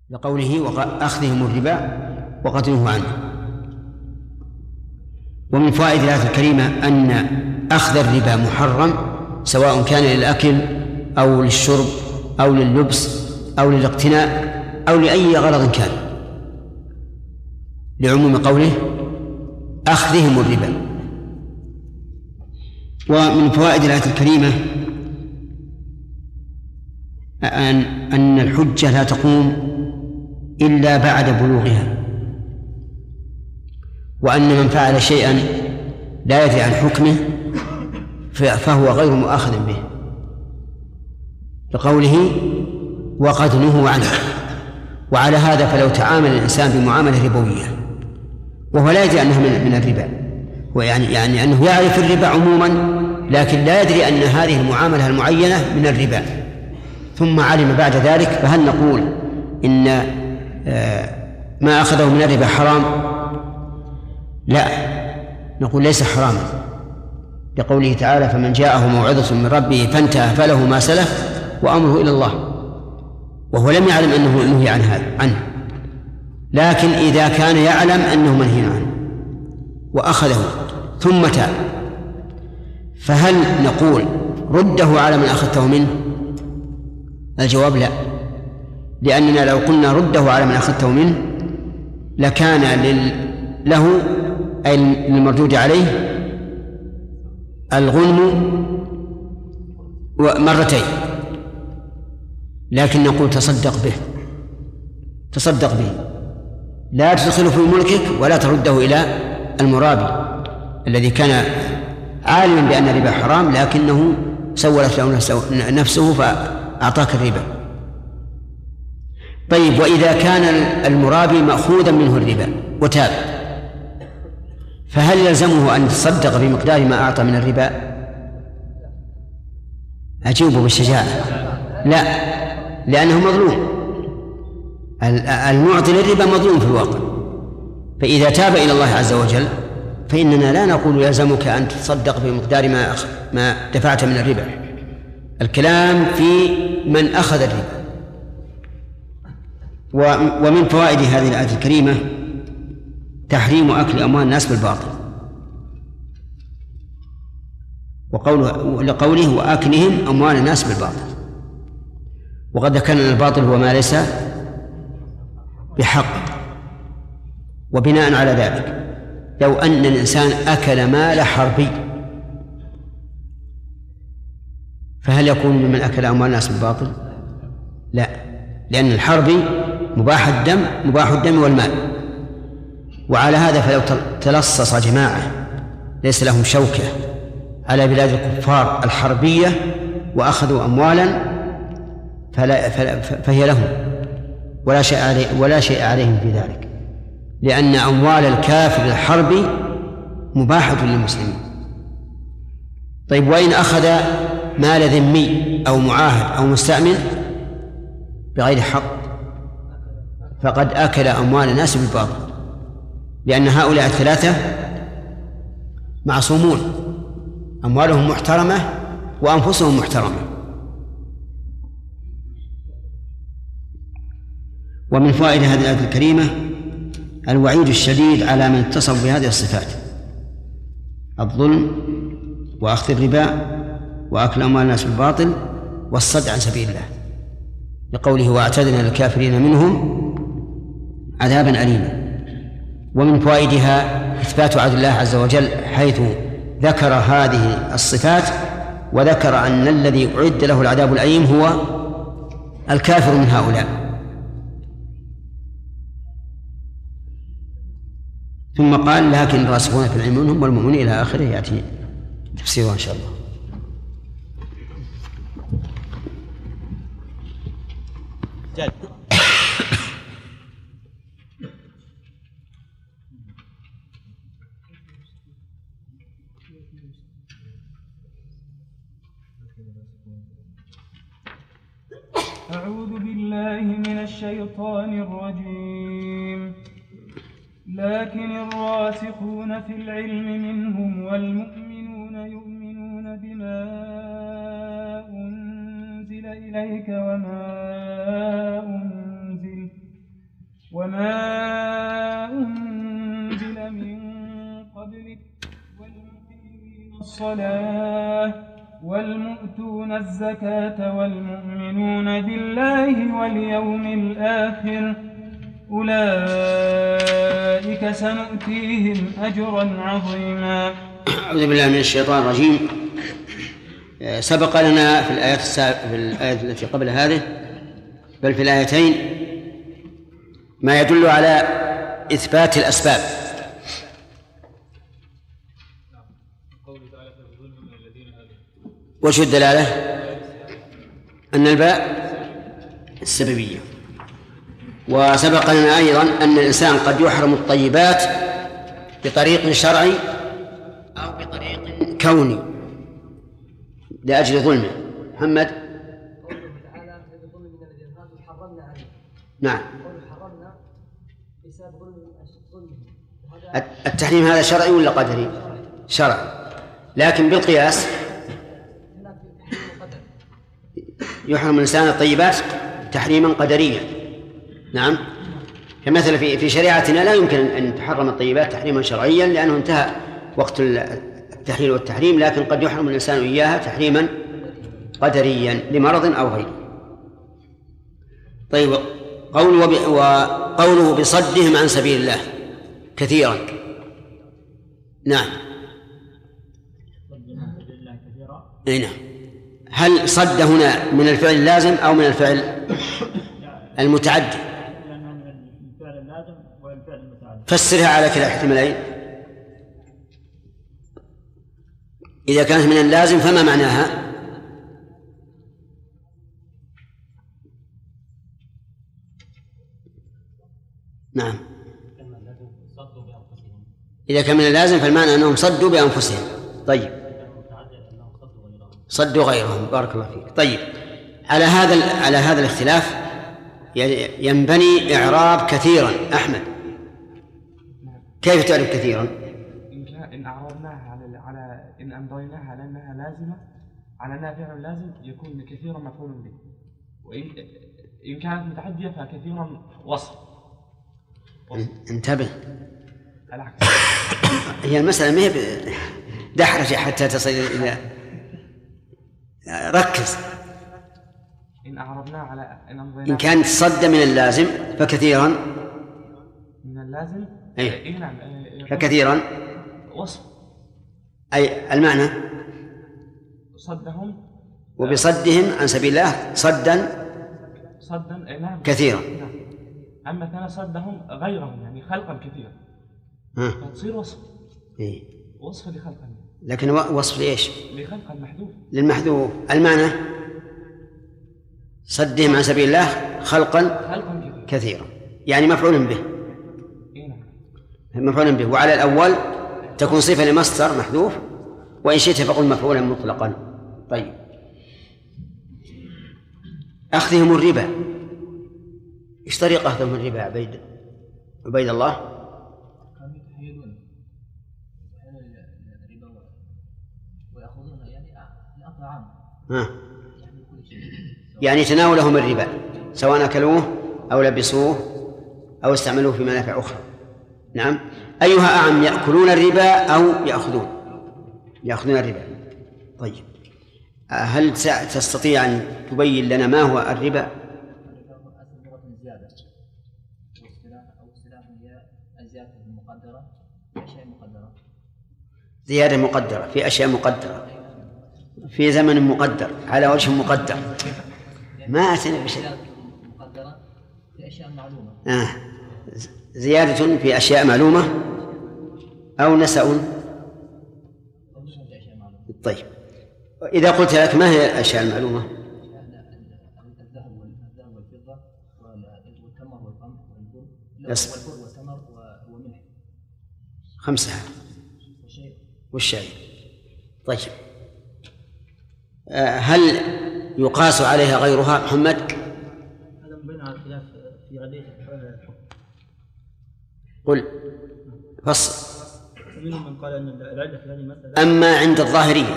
لقوله أخذهم الربا وقد نهوا عنه. ومن فوائد الآية الكريمة أن أخذ الربا محرم، سواء كان للأكل أو للشرب أو لللبس أو للاقتناء أو لأي غرض كان، لعموم قوله أخذهم الربا. ومن فوائد الآية الكريمة أن الحجة لا تقوم إلا بعد بلوغها، وأن من فعل شيئا لا يدري عن حكمه فهو غير مؤاخذ به، لقوله وقد نهوا عنه. وعلى هذا فلو تعامل الإنسان بمعاملة ربوية وهو لا يدري أنها من الربا، يعني أنه يعرف الربا عموما لكن لا يدري أن هذه المعاملة المعينة من الربا، ثم علم بعد ذلك، فهل نقول إن ما أخذه من الربا حرام؟ لا، نقول ليس حراما، لقوله تعالى فمن جاءه موعظة من ربه فانتهى فله ما سلف وأمره إلى الله، وهو لم يعلم أنه نهي عنه. لكن إذا كان يعلم أنه منهي عنه وأخذه ثم تاب، فهل نقول رده على من أخذته منه؟ الجواب لا، لأننا لو قلنا رده على من أخذته منه لكان له أي للمردود عليه الغنم مرتين، لكن نقول تصدق به، لا تدخله في ملكك ولا ترده إلى المرابي الذي كان عالما بأن الربا حرام لكنه سولت له نفسه فأعطاك الربا. طيب، وإذا كان المرابي مأخوذا منه الربا وتاب، فهل يلزمه أن يتصدق بمقدار ما أعطى من الربا؟ أجيبه بالشجاعة لا، لأنه مظلوم، المعطي للربا مظلوم في الواقع. فإذا تاب إلى الله عز وجل فإننا لا نقول يلزمك أن تتصدق بمقدار ما دفعت من الربا، الكلام في من أخذ الربا. ومن فوائد هذه الآية الكريمة تحريم أكل أموال الناس بالباطل، لقوله وأكلهم أموال الناس بالباطل. وقد ذكرنا الباطل هو ما ليس بحق، وبناء على ذلك لو أن الإنسان أكل مال حربي فهل يكون ممن أكل أموال الناس بالباطل؟ لا، لأن الحربي مباح الدم والمال. وعلى هذا فلو تلصص جماعة ليس لهم شوكة على بلاد الكفار الحربية وأخذوا أموالا فهي لهم ولا شيء عليهم في ذلك، لأن أموال الكافر الحربي مباحة للمسلمين. طيب، وإن أخذ مال ذمي أو معاهد أو مستأمن بغير حق فقد أكل أموال الناس بالباطل، لأن هؤلاء الثلاثة معصومون، أموالهم محترمة وأنفسهم محترمة. ومن فوائد هذه الآية الكريمة الوعيد الشديد على من اتصف بهذه الصفات: الظلم وأخذ الربا وأكل أموال الناس بالباطل والصد عن سبيل الله، لقوله وأعتدنا للكافرين منهم عذابا أليما. ومن فوائدها إثبات عدل الله عز وجل، حيث ذكر هذه الصفات وذكر أن الذي أعد له العذاب الأليم هو الكافر من هؤلاء. ثم قال لكن الراسخون في العلم منهم والمؤمنون إلى آخره، يأتي تفسيره إن شاء الله. جد. أعوذ بالله من الشيطان الرجيم. لكن الراسخون في العلم منهم والمؤمنون يؤمنون بما أنزل إليك وما أنزل الصلاة والمؤتون الزكاة والمؤمنون بالله واليوم الآخر أولئك سنؤتيهم أجرا عظيما. أعوذ بالله من الشيطان الرجيم. سبق لنا في الآية التي قبل هذه، بل في الآيتين، ما يدل على إثبات الأسباب. وش الدلالة؟ أن الباء السببية. وسبق لنا أيضا أن الإنسان قد يحرم الطيبات بطريق شرعي أو بطريق كوني لأجل ظلمه. محمد. نعم. التحريم هذا شرعي ولا قدري؟ شرعي، لكن بالقياس يحرم الإنسان الطيبات تحريما قدريا. نعم. كمثل في شريعتنا لا يمكن أن تحرم الطيبات تحريما شرعيا لأنه انتهى وقت التحليل والتحريم، لكن قد يحرم الإنسان إياها تحريما قدريا لمرض أو غيره. طيب، وقوله بصدهم عن سبيل الله كثيرا. نعم. نعم. هل صد هنا من الفعل اللازم أو من الفعل المتعدي؟ فسرها على كلا احتمالين. إذا كانت من اللازم فما معناها؟ نعم. إذا كان من اللازم فالمعنى أنهم صدوا بأنفسهم. طيب، صدوا غيرهم. بارك الله فيك. طيب، على هذا الاختلاف ينبني إعراب كثيرا. أحمد، كيف تعرف كثيرا؟ إن أعرضناها على إن أمضيناها على أنها لازمة، على أنها فعل لازم، يكون كثيرا مفعول به. وإن كانت متعدية فكثيرا وصف. انتبه، هي المسألة ما هي دحرجة حتى تصل إلى، ركز. إن أعرضنا على إن كانت صد من اللازم فكثيرا من اللازم. أي. نعم. فكثيرا وصف. أي المعنى صدهم، وبصدهم عن سبيل الله صدا نعم. كثيرا. نعم. أما كان صدهم غيرهم يعني خلقا كثيرا فتصير وصف. إيه؟ وصف لخلقا، لكن وصف لإيش؟ لخلق المحذوف. للمحذوف. المعنى صدهم عن سبيل الله خلقا كثيرا، يعني مفعول به. مفعول به. وعلى الأول تكون صفة لمصدر محذوف، وإن شئت فقل مفعولا مطلقا. طيب، أخذهم الربا، إيش طريقة أخذهم الربا عبيد الله؟ كانوا يتحيلون الربا ويأخذون يعني الأخذ عام. يعني تناولهم الربا سواء أكلوه أو لبسوه أو استعملوه في منافع أخرى. نعم. أيها أعم، يأكلون الربا أو يأخذون الربا؟ طيب، هل تستطيع أن تبين لنا ما هو الربا؟ زيادة مقدرة في أشياء مقدرة في زمن مقدر على وجه مقدر. ما أتنا بشيء. مقدرة في أشياء معلومة. زيادة في أشياء معلومة أو نسأ. طيب، إذا قلت لك ما هي الأشياء المعلومة؟ الذهب والفضة والتمر والقمح والبر والتمر والملح. 5 والشاي. طيب، هل يقاس عليها غيرها؟ محمد. هذا مبين على الخلاف في غدية الحكم. قل فصل. منهم من قال أن العدة في هذه المسألة، أما عند الظاهرية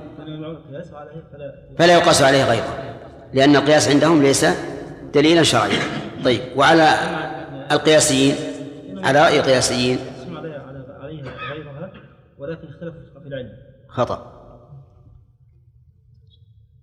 فلا يقاس عليه غيره، لأن القياس عندهم ليس دليلا شرعيا. طيب، وعلى القياسيين، على رأي القياسيين عليها غيرها، ولكن اختلف في العلة. خطأ.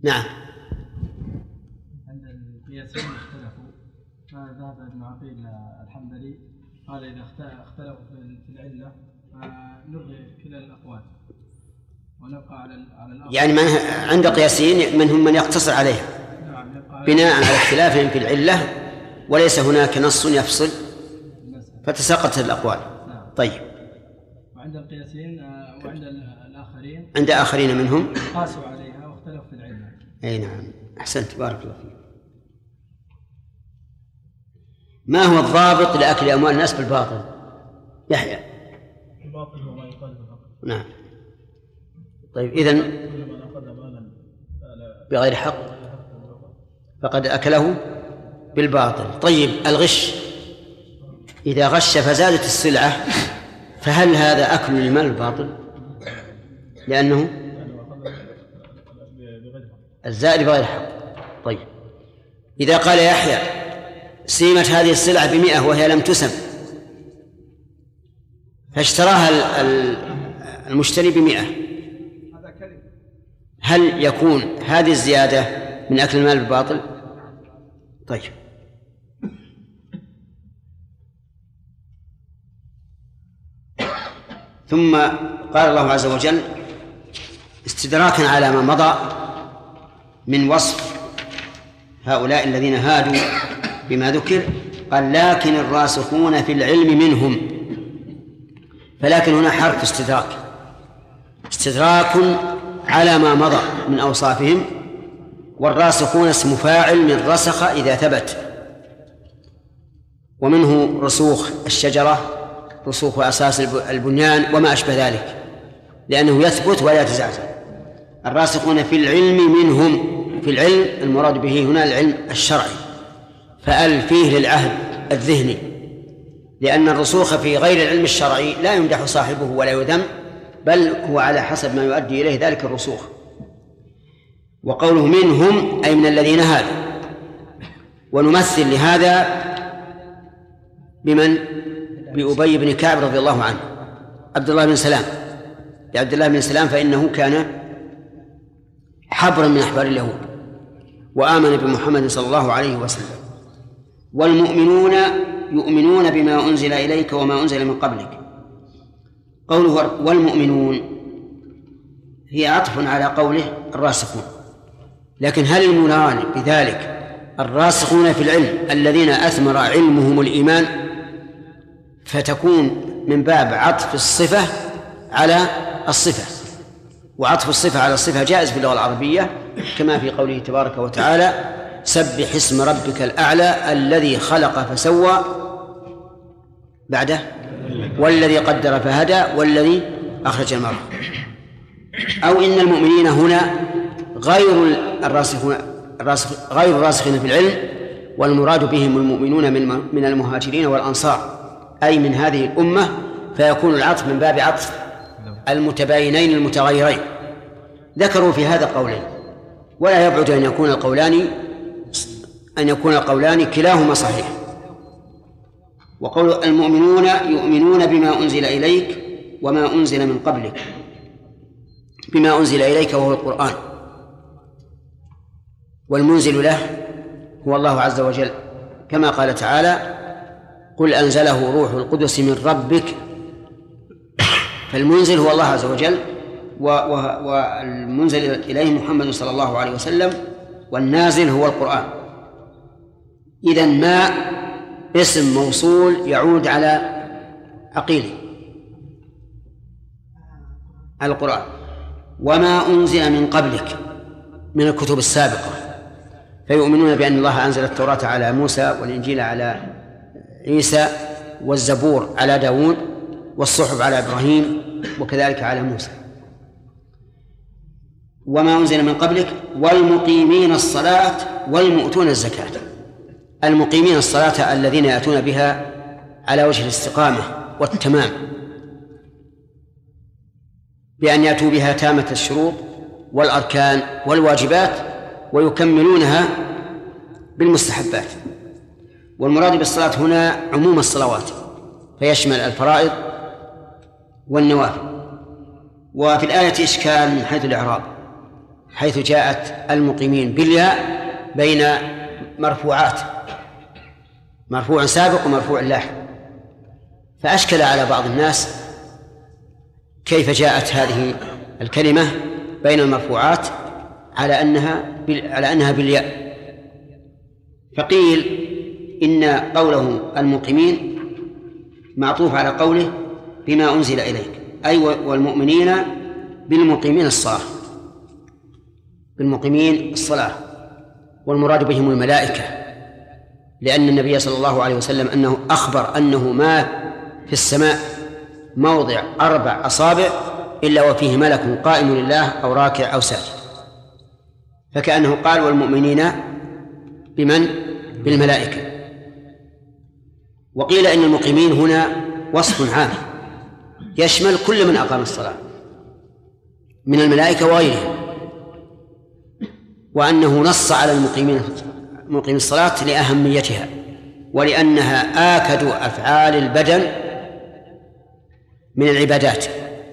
نعم. عند القياسين اختلفوا، فذهب ابن عقيل الحنبلي قال إذا اختلفوا في العلة فنلغي كلا الأقوال ونبقى على الأقوال. يعني من عند قياسين منهم من يقتصر عليها بناء على اختلافهم في العلة وليس هناك نص يفصل فتساقطت الأقوال. طيب. وعند القياسين وعند الآخرين عند آخرين منهم قاسوا عليها واختلفوا في العلة. أي نعم، أحسنت، بارك الله فيك. ما هو الضابط لأكل أموال الناس بالباطل؟ يحيى. الباطل هو ما يقال بالحق. نعم. طيب، إذن بغير حق فقد أكله بالباطل. طيب، الغش إذا غش فزادت السلعة فهل هذا أكل المال الباطل؟ لأنه الزائد بغير حق. طيب، إذا قال يحيى سيمت هذه السلعة ب100 وهي لم تسم فاشتراها المشتري ب100، هل يكون هذه الزيادة من أكل المال بالباطل؟ طيب. ثم قال الله عز وجل استدراكا على ما مضى من وصف هؤلاء الذين هادوا بما ذكر، قال لكن الراسخون في العلم منهم، فلكن هنا حرف استدراك على ما مضى من أوصافهم، والراسخون اسم فاعل من رسخ إذا ثبت، ومنه رسوخ الشجرة، رسوخ أساس البنيان وما أشبه ذلك، لأنه يثبت ولا يتزعزع. الراسخون في العلم منهم، في العلم المراد به هنا العلم الشرعي، فأل فيه للعهد الذهني، لأن الرسوخ في غير العلم الشرعي لا يمدح صاحبه ولا يذم، بل هو على حسب ما يؤدي إليه ذلك الرسوخ. وقوله منهم أي من الذين هادوا، ونمثل لهذا بمن؟ بأبي بن كعب رضي الله عنه، عبد الله بن سلام، لعبد الله بن سلام فإنه كان حبرا من أحبار اليهود وآمن بمحمد صلى الله عليه وسلم. والمؤمنون يؤمنون بما أنزل إليك وما أنزل من قبلك. قوله والمؤمنون هي عطف على قوله الراسخون، لكن هل المراد بذلك الراسخون في العلم الذين أثمر علمهم الإيمان، فتكون من باب عطف الصفة على الصفة، وعطف الصفة على الصفة جائز في اللغة العربية، كما في قوله تبارك وتعالى سبح اسم ربك الأعلى الذي خلق فسوى بعده والذي قدر فهدى والذي أخرج المرعى. أو إن المؤمنين هنا غير الراسخين في العلم، والمراد بهم المؤمنون من المهاجرين والأنصار، أي من هذه الأمة، فيكون العطف من باب عطف المتباينين المتغيرين. ذكروا في هذا قولين، ولا يبعد أن يكون القولان كلاهما صحيح. وقول المؤمنون يؤمنون بما أنزل إليك وما أنزل من قبلك، بما أنزل إليك وهو القرآن، والمنزل له هو الله عز وجل، كما قال تعالى قل أنزله روح القدس من ربك، فالمنزل هو الله عز وجل، والمنزل إليه محمد صلى الله عليه وسلم، والنازل هو القرآن. إذن ما اسم موصول يعود على عقيله القرآن. وما أنزل من قبلك من الكتب السابقة، فيؤمنون بأن الله أنزل التوراة على موسى والإنجيل على عيسى والزبور على داود والصحف على إبراهيم وكذلك على موسى. وما أنزل من قبلك والمقيمين الصلاة والمؤتون الزكاة. المقيمين الصلاة الذين يأتون بها على وجه الاستقامة والتمام، بأن يأتوا بها تامة الشروط والأركان والواجبات، ويكملونها بالمستحبات. والمراد بالصلاة هنا عموم الصلوات، فيشمل الفرائض والنوافل. وفي الآية إشكال من حيث الإعراب، حيث جاءت المقيمين بالياء بين مرفوعات، مرفوع سابق ومرفوع لاحق، فأشكل على بعض الناس كيف جاءت هذه الكلمة بين المرفوعات على أنها بالياء. فقيل إن قوله المقيمين معطوف على قوله بما أنزل إليك، أي والمؤمنين بالمقيمين الصلاة، بالمقيمين الصلاة، والمراد بهم الملائكة، لأن النبي صلى الله عليه وسلم أنه أخبر أنه ما في السماء موضع 4 أصابع إلا وفيه ملك قائم لله أو راكع أو ساجد، فكأنه قال والمؤمنين بمن؟ بالملائكة. وقيل إن المقيمين هنا وصف عام يشمل كل من أقام الصلاة من الملائكة وغيرهم، وأنه نص على مقيم الصلاة لأهميتها ولأنها آكد أفعال البدن من العبادات،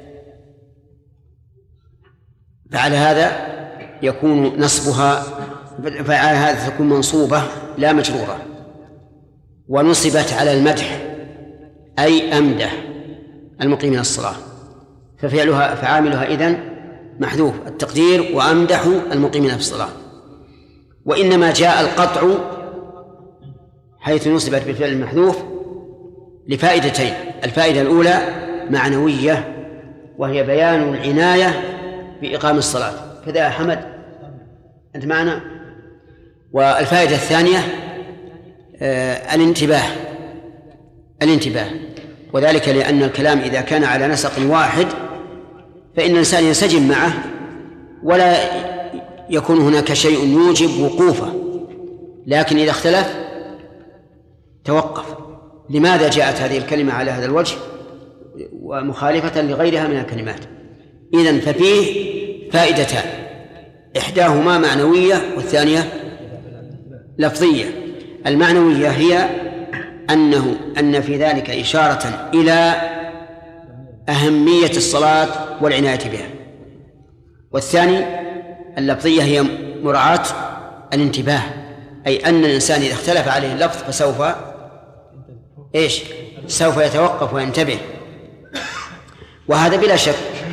فعلى هذا يكون نصبها، فعلى هذا تكون منصوبة لا مجرورة، ونصبت على المدح أي أمدح المقيمين الصلاة، فعاملها إذن محذوف التقدير وأمدح المقيمين في الصلاة. وإنما جاء القطع حيث نصبت بالفعل المحذوف لفائدتين: الفائدة الأولى معنوية وهي بيان العناية بإقام الصلاة، كذا يا حمد أنت معنا. والفائدة الثانية الانتباه، وذلك لأن الكلام إذا كان على نسق واحد فإن الإنسان ينسجم معه ولا يكون هناك شيء يوجب وقوفه، لكن إذا اختلف توقف. لماذا جاءت هذه الكلمة على هذا الوجه ومخالفة لغيرها من الكلمات؟ إذن ففيه فائدتان، إحداهما معنوية والثانية لفظية. المعنوية هي أن في ذلك إشارة إلى أهمية الصلاة والعناية بها، والثاني اللفظية هي مراعاة الانتباه، أي أن الإنسان إذا اختلف عليه اللفظ سوف يتوقف وينتبه. وهذا بلا شك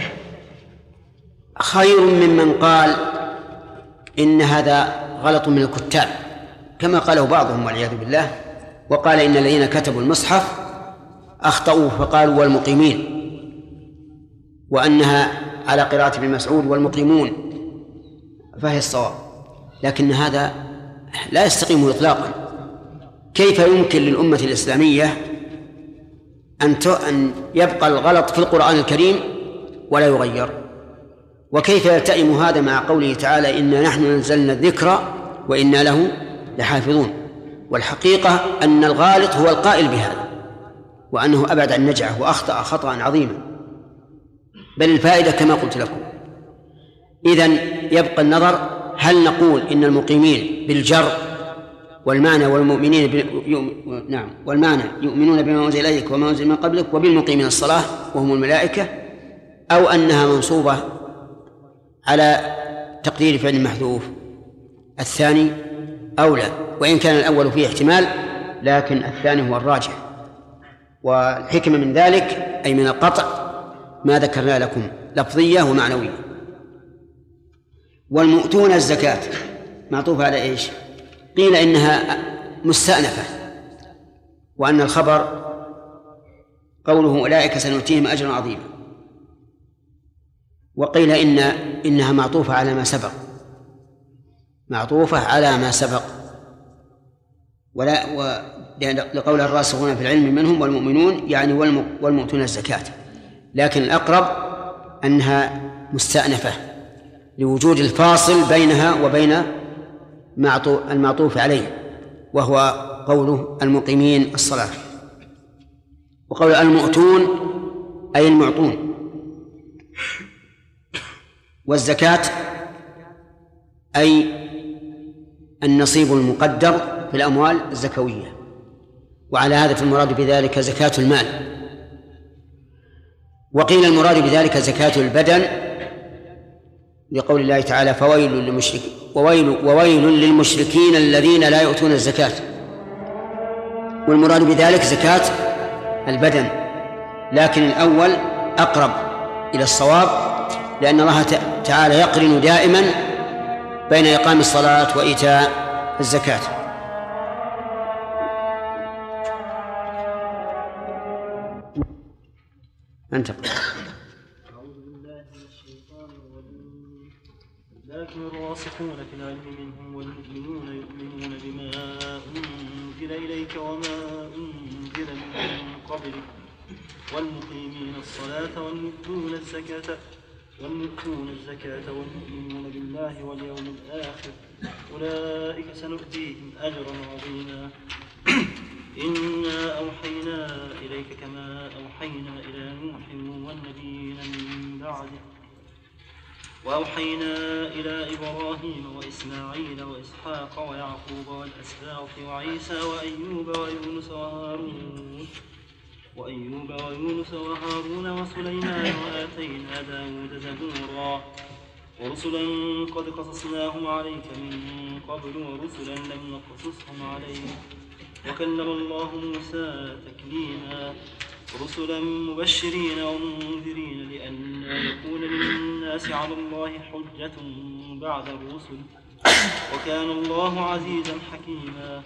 خير ممن قال إن هذا غلط من الكتاب كما قاله بعضهم والعياذ بالله، وقال إن الذين كتبوا المصحف أخطأوا فقالوا والمقيمين، وأنها على قراءة ابن مسعود والمقيمون، فهي الصواب. لكن هذا لا يستقيم إطلاقا. كيف يمكن للأمة الإسلامية أن يبقى الغلط في القرآن الكريم ولا يغير؟ وكيف يلتئم هذا مع قوله تعالى إنا نحن نزلنا الذكر وإنا له لحافظون؟ والحقيقة أن الغالط هو القائل بهذا، وأنه أبعد عن نجعه وأخطأ خطأ عظيما. بل الفائدة كما قلت لكم. إذن يبقى النظر، هل نقول إن المقيمين بالجر والمعنى والمؤمنين والمعنى يؤمنون بما أنزل إليك وما أنزل من قبلك وبالمقيمين الصلاة وهم الملائكة، أو أنها منصوبة على تقدير فعل محذوف؟ الثاني أولى، وإن كان الأول فيه احتمال، لكن الثاني هو الراجح. والحكمة من ذلك أي من القطع ما ذكرنا لكم لفظية ومعنوية. والمؤتون الزكاة معطوف على إيش؟ قيل إنها مستأنفة، وأن الخبر قوله أولئك سنؤتيهم أجرا عظيما. وقيل إنها معطوفة على ما سبق، معطوفة على ما سبق، لقول الراسخون في العلم منهم والمؤمنون يعني والمؤتون الزكاة، لكن الأقرب أنها مستأنفة لوجود الفاصل بينها وبين المعطوف عليه، وهو قوله المقيمين الصلاة. وقول المؤتون أي المعطون. والزكاة أي النصيب المقدر في الأموال الزكوية، وعلى هذا فالمراد بذلك زكاة المال. وقيل المراد بذلك زكاة البدن لقول الله تعالى وويل للمشركين الذين لا يؤتون الزكاة، والمراد بذلك زكاة البدن، لكن الأول أقرب إلى الصواب، لأن الله تعالى يقرن دائما بين إقام الصلاة وإيتاء الزكاة. انتقل. أعوذ بالله من الشيطان الرجيم. لكن الراسخون في العلم منهم والمؤمنون يؤمنون بما أنزل إليك وما أنزل من قبلك والمقيمين الصلاة والمؤتون الزكاة والمؤمنون بالله واليوم الآخر أولئك سنؤتيهم أجرا عظيما. إنا أوحينا إليك كما أوحينا إلى نوح والنبيين من بعده وأوحينا إلى إبراهيم وإسماعيل وإسحاق ويعقوب والأسباط وعيسى وأيوب ويونس وهارون وسليمان وآتينا داود زبورا ورسلا قد قصصناهم عليك من قبل ورسلا لم نقصصهم عليك وكلم الله موسى تكليما رسلا مبشرين ومنذرين لئلا يكون للناس على الله حجة بعد الرسل وكان الله عزيزا حكيما.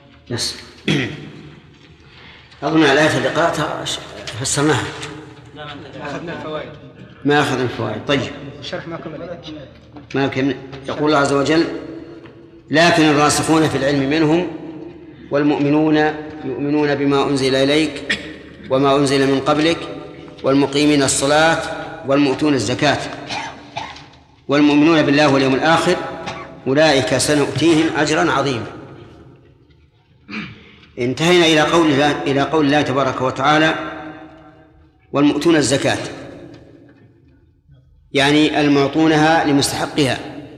أظن الآية اللي قرأتها فسرناها. أخذنا الفوائد. ما أخذنا الفوائد. طيب. الشرح ما كمل. يقول الله عز وجل: لكن الراسخون في العلم منهم والمؤمنون يؤمنون بما أنزل إليك وما أنزل من قبلك والمقيمين الصلاة والمؤتون الزكاة والمؤمنون بالله واليوم الآخر أولئك سنؤتيهم أجرا عظيما. انتهينا إلى قول الله تبارك وتعالى: والمؤتون الزكاة، يعني المعطونها لمستحقها.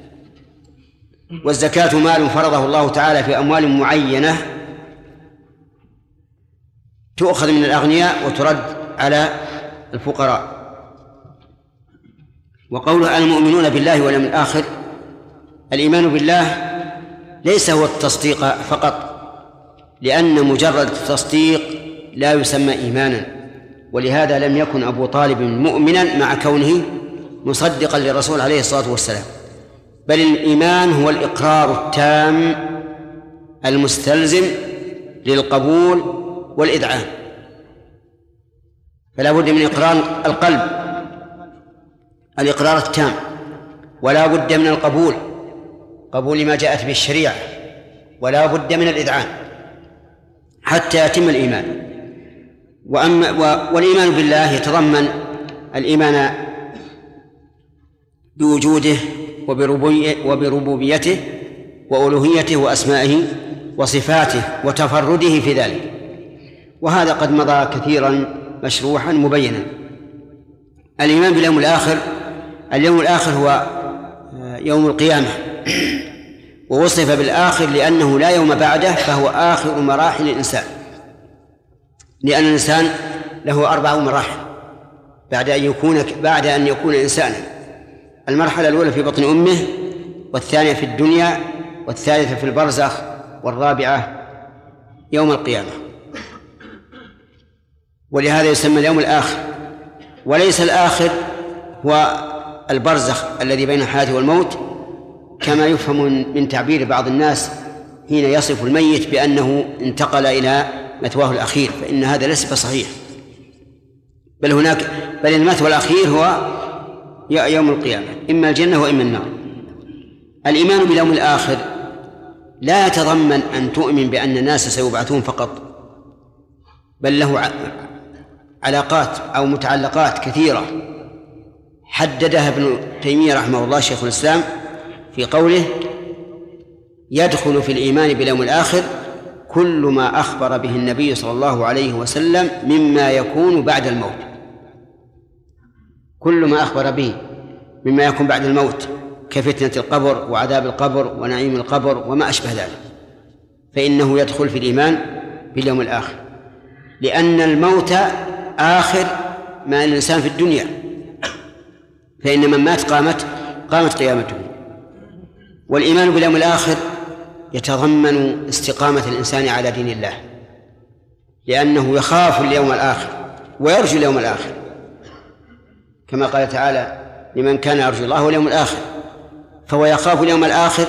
والزكاة مال فرضه الله تعالى في أموال معينة تؤخذ من الأغنياء وترد على الفقراء. وقوله المؤمنون بالله واليوم الآخر، الإيمان بالله ليس هو التصديق فقط، لأن مجرد التصديق لا يسمى إيمانا، ولهذا لم يكن أبو طالب مؤمنا مع كونه مصدقا للرسول عليه الصلاة والسلام، بل الإيمان هو الإقرار التام المستلزم للقبول والإذعان، فلا بد من إقرار القلب الإقرار التام، ولا بد من القبول قبول ما جاءت به الشريعة، ولا بد من الإذعان حتى يتم الإيمان. والإيمان بالله يتضمن الإيمان بوجوده وبربوبيته وألوهيته وأسمائه وصفاته وتفرده في ذلك، وهذا قد مضى كثيرا مشروحا مبينا. الإيمان باليوم الآخر، اليوم الآخر هو يوم القيامة، ووصف بالآخر لأنه لا يوم بعده، فهو آخر مراحل الإنسان، لأن الإنسان له 4 مراحل بعد أن يكون إنسانا. المرحلة الأولى في بطن أمه، والثانية في الدنيا، والثالثة في البرزخ، والرابعة يوم القيامة. ولهذا يسمى اليوم الآخر، وليس الآخر هو البرزخ الذي بين الحياة والموت كما يفهم من تعبير بعض الناس حين يصف الميت بأنه انتقل إلى مثواه الأخير، فإن هذا ليس بصحيح، بل المثوى الأخير هو يوم القيامة، إما الجنة وإما النار. الإيمان باليوم الآخر لا يتضمن أن تؤمن بأن الناس سيبعثون فقط، بل له علاقات أو متعلقات كثيرة حددها ابن تيمية رحمه الله شيخ الإسلام في قوله: يدخل في الإيمان باليوم الآخر كل ما أخبر به النبي صلى الله عليه وسلم مما يكون بعد الموت. كل ما أخبر به مما يكون بعد الموت كفتنة القبر وعذاب القبر ونعيم القبر وما أشبه ذلك، فإنه يدخل في الإيمان باليوم الآخر، لأن الموت آخر ما الإنسان في الدنيا، فإن من مات قامت قيامته. والإيمان باليوم الآخر يتضمن استقامة الإنسان على دين الله، لأنه يخاف اليوم الآخر ويرجو اليوم الآخر، كما قال تعالى: لمن كان يرجو الله واليوم الآخر. فهو يخاف اليوم الآخر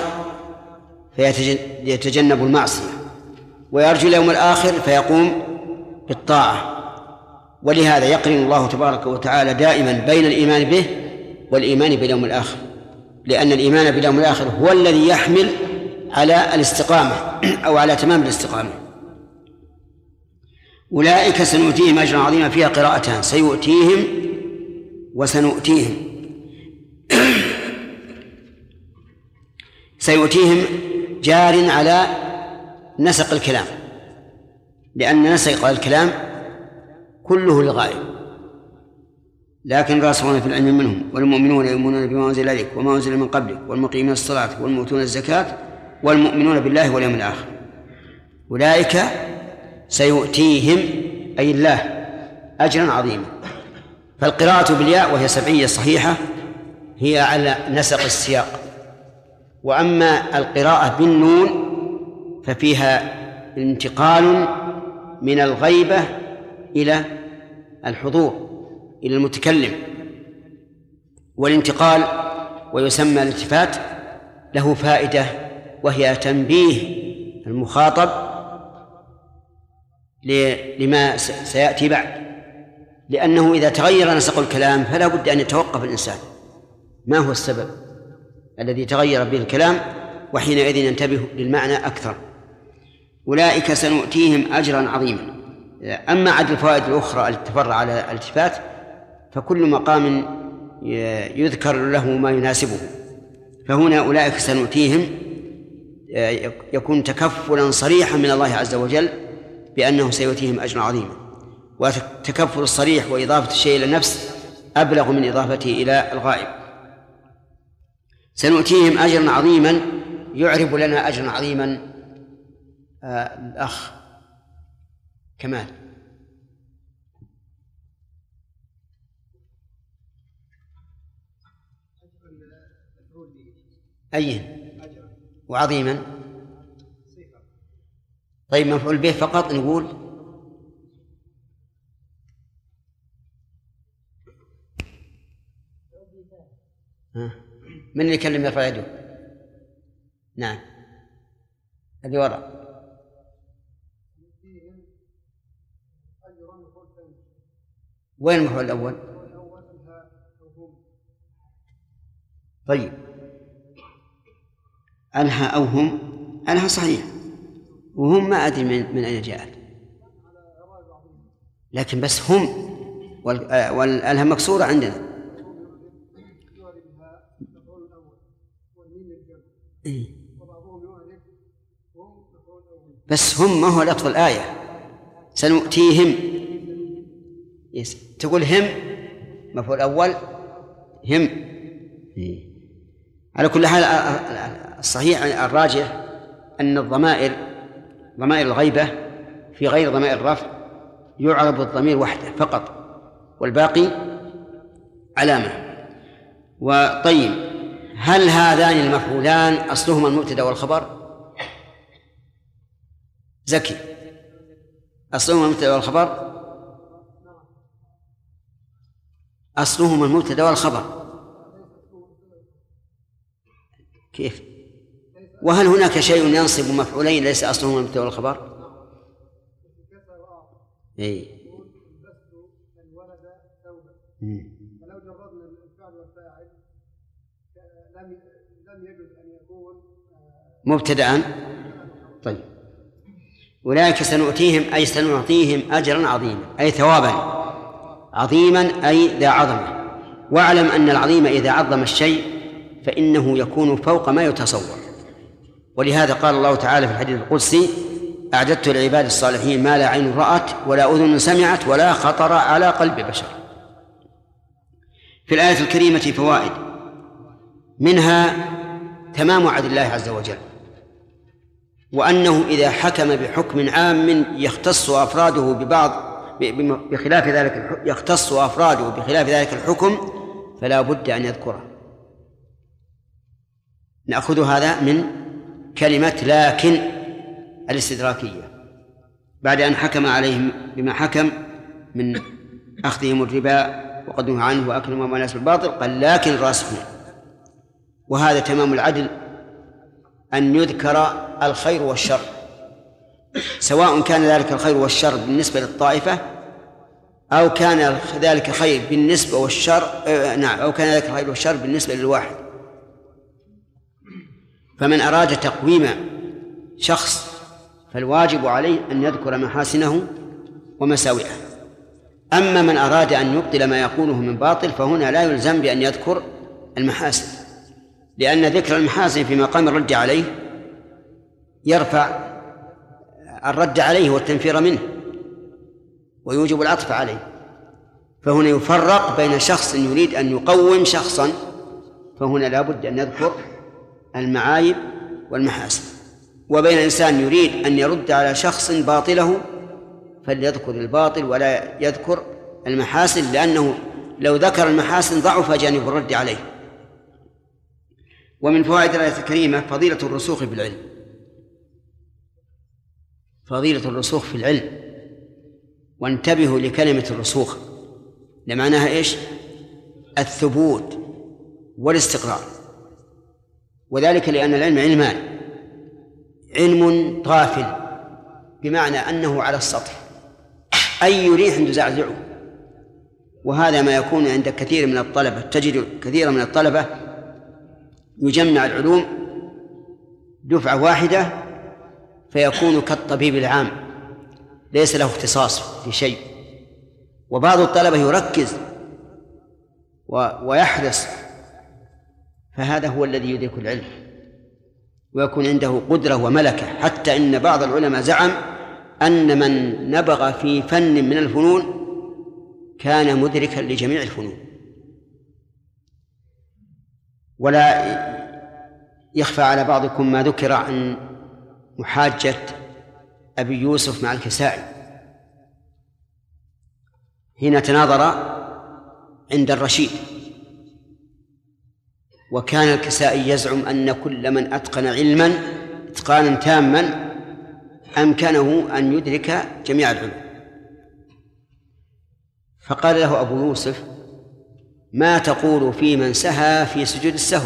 فيتجنب المعصية، ويرجو اليوم الآخر فيقوم بالطاعة. ولهذا يقرن الله تبارك وتعالى دائما بين الإيمان به والإيمان باليوم الآخر، لأن الإيمان باليوم الآخر هو الذي يحمل على الاستقامة أو على تمام الاستقامة. أولئك سنؤتيهم أجرا عظيما، فيها قراءتان: سيؤتيهم وسنؤتيهم. سيؤتيهم جار على نسق الكلام، لأن نسق الكلام كله الغائب، لكن الراسخون في العلم منهم والمؤمنون يؤمنون بما أنزل إليك وما أنزل من قبلك والمقيمين الصلاة والمؤتون الزكاة والمؤمنون بالله واليوم الآخر. أولئك سيؤتيهم أي الله أجرا عظيما. فالقراءة بالياء وهي سبعية صحيحة هي على نسق السياق، وأما القراءة بالنون ففيها انتقال من الغيبة إلى الحضور، إلى المتكلم. والانتقال ويسمى الالتفات له فائدة، وهي تنبيه المخاطب لما سيأتي بعد، لأنه إذا تغير نسق الكلام فلا بد أن يتوقف الإنسان ما هو السبب الذي تغير به الكلام، وحينئذ ينتبه للمعنى أكثر. أولئك سنؤتيهم أجرا عظيما. أما عد الفوائد الأخرى التي تفرع على الالتفات فكل مقام يذكر له ما يناسبه. فهنا أولئك سنؤتيهم يكون تكفلا صريحا من الله عز وجل بأنه سيؤتيهم أجرا عظيما، والتكفل الصريح وإضافة الشيء إلى النفس أبلغ من إضافته إلى الغائب. سنؤتيهم أجرا عظيما، يعرب لنا أجرا عظيما الأخ كمال. أيه وعظيما؟ طيب مفعول به فقط نقول من اللي يكلم يرفع يده؟ نعم اللي وراء. وين المفعول الأول؟ طيب أنها أو هم، أنها صحيح، وهم ما أدري من أين جاءت، لكن بس هم والألها مكسورة عندنا. بس هم ما هو لفظ الآية. سنؤتيهم تقول هم مفعول أول هم. على كل حال الصحيح الراجح أن ضمائر الغيبة في غير ضمائر الرفع يعرب الضمير وحده فقط والباقي علامة. وطيب هل هذان المفعولان أصلهما المبتدأ والخبر؟ زكي أصلهما المبتدأ والخبر؟ أصلهما المبتدأ والخبر. كيف؟ وهل هناك شيء ينصب مفعولين ليس أصلهما المبتدأ والخبر؟ إيه. فلو جردنا الفعل والفاعل لم يجوز أن يكون مبتدأ. طيب أولئك سنؤتيهم أي سنعطيهم أجرا عظيما أي ثوابا عظيما أي ذا عظمة. واعلم أن العظيم إذا عظم الشيء فإنه يكون فوق ما يتصور. ولهذا قال الله تعالى في الحديث القدسي: أعددت لعباد الصالحين ما لا عين رأت ولا أذن سمعت ولا خطر على قلب بشر. في الآية الكريمة فوائد، منها تمام وعد الله عز وجل، وأنه إذا حكم بحكم عام يختص أفراده بخلاف ذلك الحكم فلا بد أن يذكره. نأخذ هذا من كلمة لكن الاستدراكية، بعد أن حكم عليهم بما حكم من أخذهم الربا وقدمه عنه وأكلهم أموال الناس بالباطل، قال لكن الراسخون. وهذا تمام العدل أن يذكر الخير والشر، سواء كان ذلك الخير والشر بالنسبة للطائفة أو كان ذلك خير بالنسبة والشر أو كان ذلك الخير والشر بالنسبة للواحد. فمن أراد تقويم شخص فالواجب عليه أن يذكر محاسنه ومساوئه. أما من أراد أن يبطل ما يقوله من باطل فهنا لا يلزم بأن يذكر المحاسن، لأن ذكر المحاسن في مقام الرد عليه يرفع الرد عليه والتنفير منه ويوجب العطف عليه. فهنا يفرق بين شخص يريد أن يقوم شخصا، فهنا لا بد أن يذكر المعايب والمحاسن، وبين إنسان يريد أن يرد على شخص باطله فليذكر الباطل ولا يذكر المحاسن، لأنه لو ذكر المحاسن ضعف جانب الرد عليه. ومن فوائد الآية الكريمة فضيلة الرسوخ في العلم، فضيلة الرسوخ في العلم. وانتبهوا لكلمة الرسوخ لمعناها إيش؟ الثبوت والاستقرار، وذلك لأن العلم علمان: علم طافل بمعنى أنه على السطح أي ريح تزعزعه، وهذا ما يكون عند كثير من الطلبة. تجد كثيرا من الطلبة يجمع العلوم دفعة واحدة فيكون كالطبيب العام ليس له اختصاص في شيء، وبعض الطلبة يركز ويحرص، فهذا هو الذي يدرك العلم ويكون عنده قدرة وملكة. حتى إن بعض العلماء زعم أن من نبغ في فن من الفنون كان مدركا لجميع الفنون. ولا يخفى على بعضكم ما ذكر عن محاجة أبي يوسف مع الكسائي حين تناظر عند الرشيد، وكان الكسائي يزعم أن كل من أتقن علما إتقانا تاما أمكنه أن يدرك جميع العلوم. فقال له أبو يوسف: ما تقول في من سهى في سجود السهو؟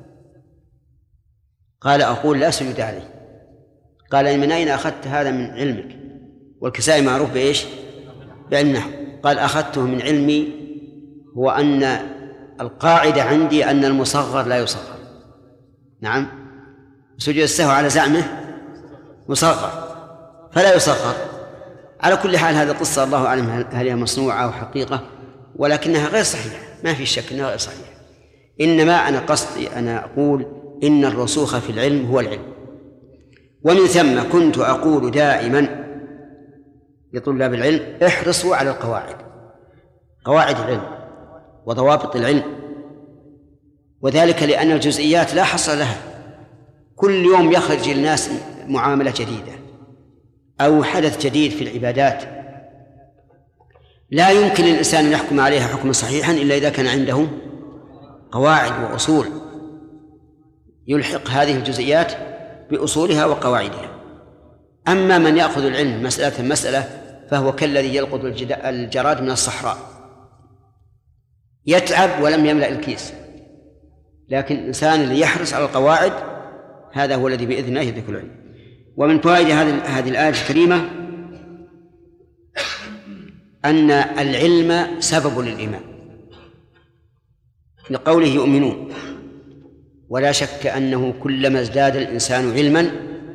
قال: أقول لا سجود عليه. قال: من أين أخذت هذا من علمك؟ والكسائي معروف بإيش؟ بعلم النحو. قال: أخذته من علمي، هو أن القاعدة عندي أن المصغر لا يصغر. نعم، سجود السهو على زعمه مصغر فلا يصغر. على كل حال هذه القصة الله أعلم هل هي مصنوعة أو حقيقة، ولكنها غير صحيحة، ما في شك أنها غير صحيحة. إنما أنا قصدي أنا أقول إن الرسوخ في العلم هو العلم. ومن ثم كنت أقول دائما لطلاب العلم: احرصوا على القواعد، قواعد العلم وضوابط العلم، وذلك لأن الجزئيات لا حصر لها. كل يوم يخرج الناس معاملة جديدة أو حدث جديد في العبادات، لا يمكن للإنسان أن يحكم عليها حكما صحيحا إلا إذا كان عنده قواعد وأصول يلحق هذه الجزئيات بأصولها وقواعدها. أما من يأخذ العلم مسألة مسألة فهو كالذي يلقط الجراد من الصحراء، يتعب ولم يملأ الكيس. لكن الإنسان اللي يحرص على القواعد هذا هو الذي بإذن الله يدرك العلم. ومن فوائد هذه الآية الكريمة أن العلم سبب للإيمان، لقوله يؤمنون. ولا شك أنه كلما ازداد الإنسان علما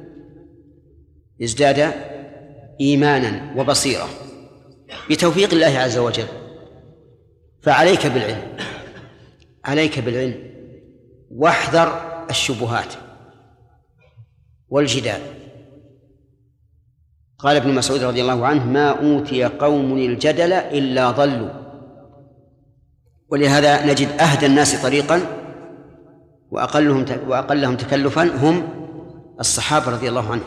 ازداد إيمانا وبصيرة بتوفيق الله عز وجل. فعليك بالعلم، عليك بالعلم، واحذر الشبهات والجدال. قال ابن مسعود رضي الله عنه: ما أوتي قوم الجدل إلا ضلوا. ولهذا نجد أهدى الناس طريقا وأقلهم تكلفا هم الصحابة رضي الله عنهم،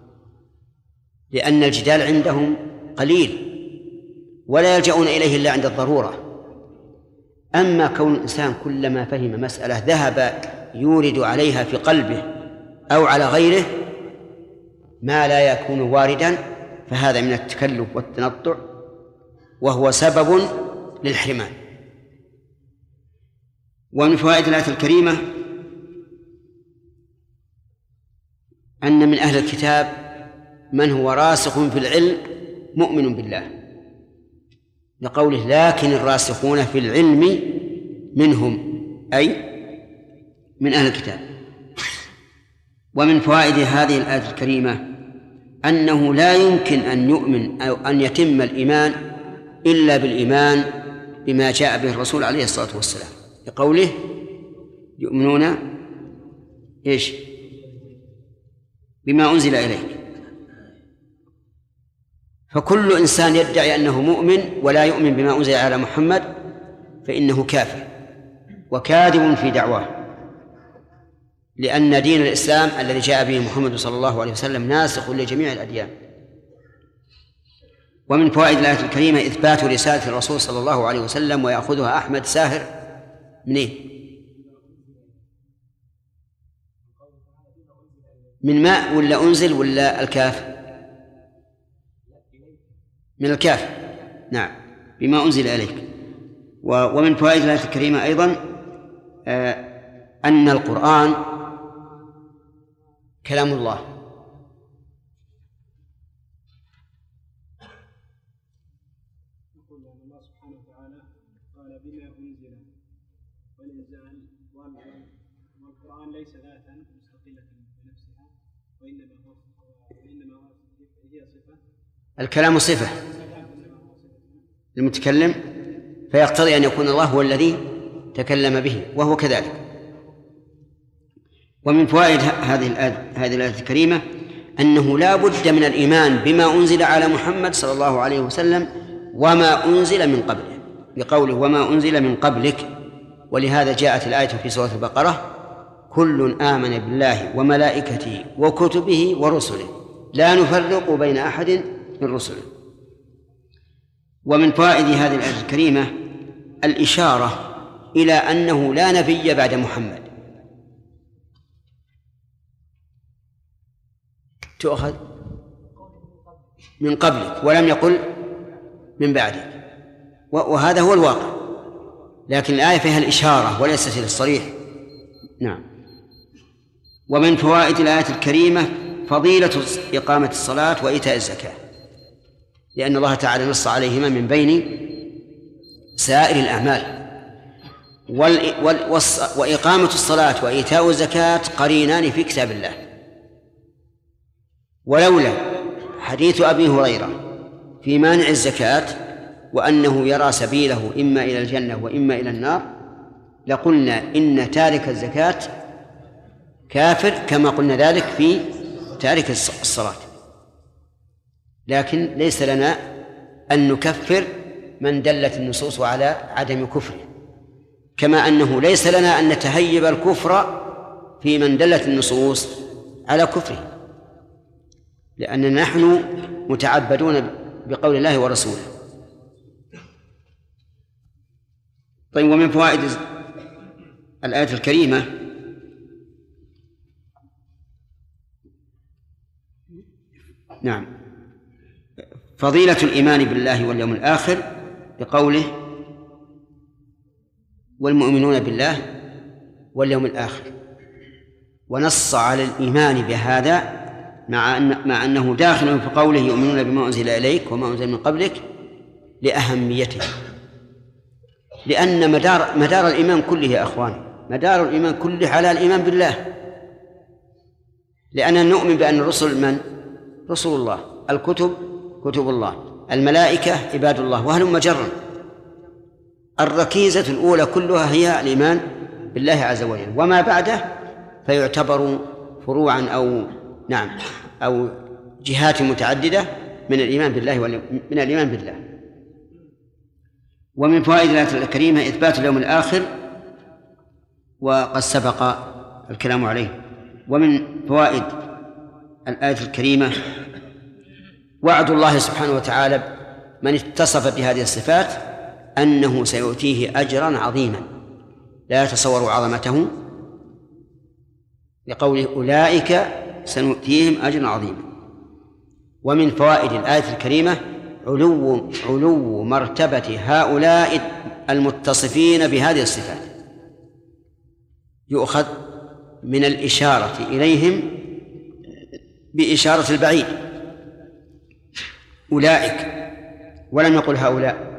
لأن الجدال عندهم قليل ولا يلجؤون إليه إلا عند الضرورة. أما كون الإنسان كلما فهم مسألة ذهب يورد عليها في قلبه أو على غيره ما لا يكون واردا، فهذا من التكلف والتنطع، وهو سبب للحرمان. ومن فوائد الآية الكريمة أن من أهل الكتاب من هو راسخ في العلم مؤمن بالله، لقوله لكن الراسخون في العلم منهم، أي من أهل الكتاب. ومن فوائد هذه الآية الكريمة أنه لا يمكن أن يؤمن أو أن يتم الإيمان إلا بالإيمان بما جاء به الرسول عليه الصلاة والسلام، لقوله يؤمنون إيش؟ بما أنزل إليك. فكل إنسان يدعي أنه مؤمن ولا يؤمن بما أنزل على محمد فإنه كافر وكاذب في دعواه، لأن دين الإسلام الذي جاء به محمد صلى الله عليه وسلم ناسخ لجميع الأديان. ومن فوائد الآية الكريمة إثبات رسالة الرسول صلى الله عليه وسلم، ويأخذها أحمد ساهر منين؟ من ماء ولا أنزل ولا الكاف؟ من الكاف، نعم، بما أنزل إليك. ومن فوائد الآية الكريمة أيضا أن القرآن كلام الله، يقول الله سبحانه وتعالى قال بما أنزل والإنزال، والقرآن ليس ذاتا مستقلة بنفسها وإنما هي صفة. الكلام صفة المتكلم، فيقتضي أن يكون الله هو الذي تكلم به، وهو كذلك. ومن فوائد هذه الآية الكريمة أنه لا بد من الإيمان بما أنزل على محمد صلى الله عليه وسلم وما أنزل من قبله، بقوله وما أنزل من قبلك. ولهذا جاءت الآية في سورة البقرة كل آمن بالله وملائكته وكتبه ورسله لا نفرق بين أحد من رسله. ومن فوائد هذه الآية الكريمة الإشارة إلى أنه لا نبي بعد محمد، تؤخذ من قبلك ولم يقل من بعدك، وهذا هو الواقع، لكن الآية فيها الإشارة وليست الصريح. نعم. ومن فوائد الآية الكريمة فضيلة إقامة الصلاة وإيتاء الزكاة، لأن الله تعالى نص عليهما من بين سائر الأعمال. وإقامة الصلاة وإيتاء الزكاة قرينان في كتاب الله، ولولا حديث أبي هريرة في مانع الزكاة وأنه يرى سبيله إما إلى الجنة وإما إلى النار لقلنا إن تارك الزكاة كافر، كما قلنا ذلك في تارك الصلاة. لكن ليس لنا أن نكفر من دلت النصوص على عدم كفره، كما أنه ليس لنا أن نتهيب الكفر في من دلت النصوص على كفره، لأننا نحن متعبدون بقول الله ورسوله. طيب، ومن فوائد الآية الكريمة نعم فضيلة الإيمان بالله واليوم الآخر، بقوله والمؤمنون بالله واليوم الآخر، ونص على الإيمان بهذا مع أنه داخل في قوله يؤمنون بما أنزل إليك وما أنزل من قبلك لأهميته، لأن مدار الإيمان كله يا أخواني، مدار الإيمان كله على الإيمان بالله، لأننا نؤمن بأن الرسل من؟ رسول الله، الكتب كتب الله، الملائكة عباد الله، وهلم جرا. الركيزة الأولى كلها هي الإيمان بالله عز وجل، وما بعده فيعتبر فروعا أو جهات متعددة من الإيمان بالله. ومن فوائد الآية الكريمة إثبات اليوم الآخر، وقد سبق الكلام عليه. ومن فوائد الآية الكريمة وعد الله سبحانه وتعالى من اتصف بهذه الصفات أنه سيؤتيه أجرا عظيما لا يتصور عظمته، لقوله أولئك سنؤتيهم أجرا عظيما. ومن فوائد الآية الكريمة علو مرتبة هؤلاء المتصفين بهذه الصفات، يؤخذ من الإشارة إليهم بإشارة البعيد أولئك، ولم يقل هؤلاء،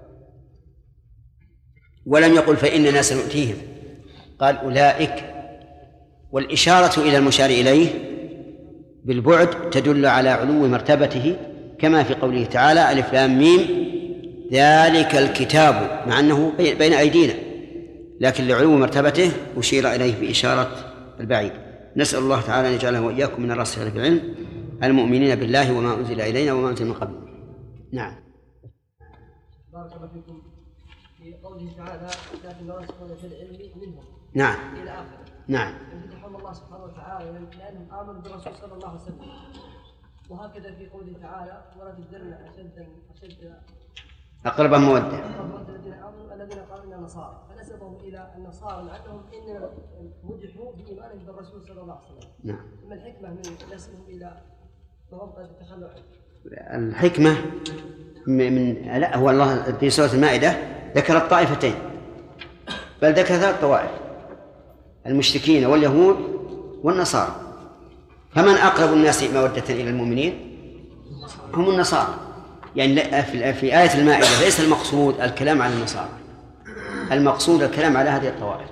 ولم يقل فإننا سنؤتيهم، قال أولئك، والإشارة إلى المشار إليه بالبعد تدل على علو مرتبته، كما في قوله تعالى ألف لام ميم ذلك الكتاب، مع أنه بين أيدينا، لكن لعلو مرتبته أشير إليه بإشارة البعيد. نسأل الله تعالى أن يجعله وإياكم من الراسخين في العلم المؤمنين بالله وما أنزل إلينا وما أنزل من قبل. نعم. بارك الله فيكم. في قوله تعالى لكن الراسخون في العلم منهم نعم. إلى آخره. نعم. امتدحهم الله سبحانه وتعالى لأنهم آمنوا بالرسول صلى الله عليه وسلم، وهكذا في قوله تعالى ولا تجدن أشد أقرب مودة الذين آمنوا الذين قالوا إننا نصارى، فنسبهم إلى النصارى لأنهم إنما مدحوا بإيمانهم بالرسول صلى الله عليه وسلم. نعم. ما الحكمة من نسبهم إلى فهم قد تخلوا عنه؟ الحكمة لا، هو الله في سورة المائدة ذكر الطائفتين، بل ذكر 3 طوائف: المشركين واليهود والنصارى. فمن أقرب الناس مودة إلى المؤمنين هم النصارى. يعني في آية المائدة ليس المقصود الكلام على النصارى، المقصود الكلام على هذه الطوائف،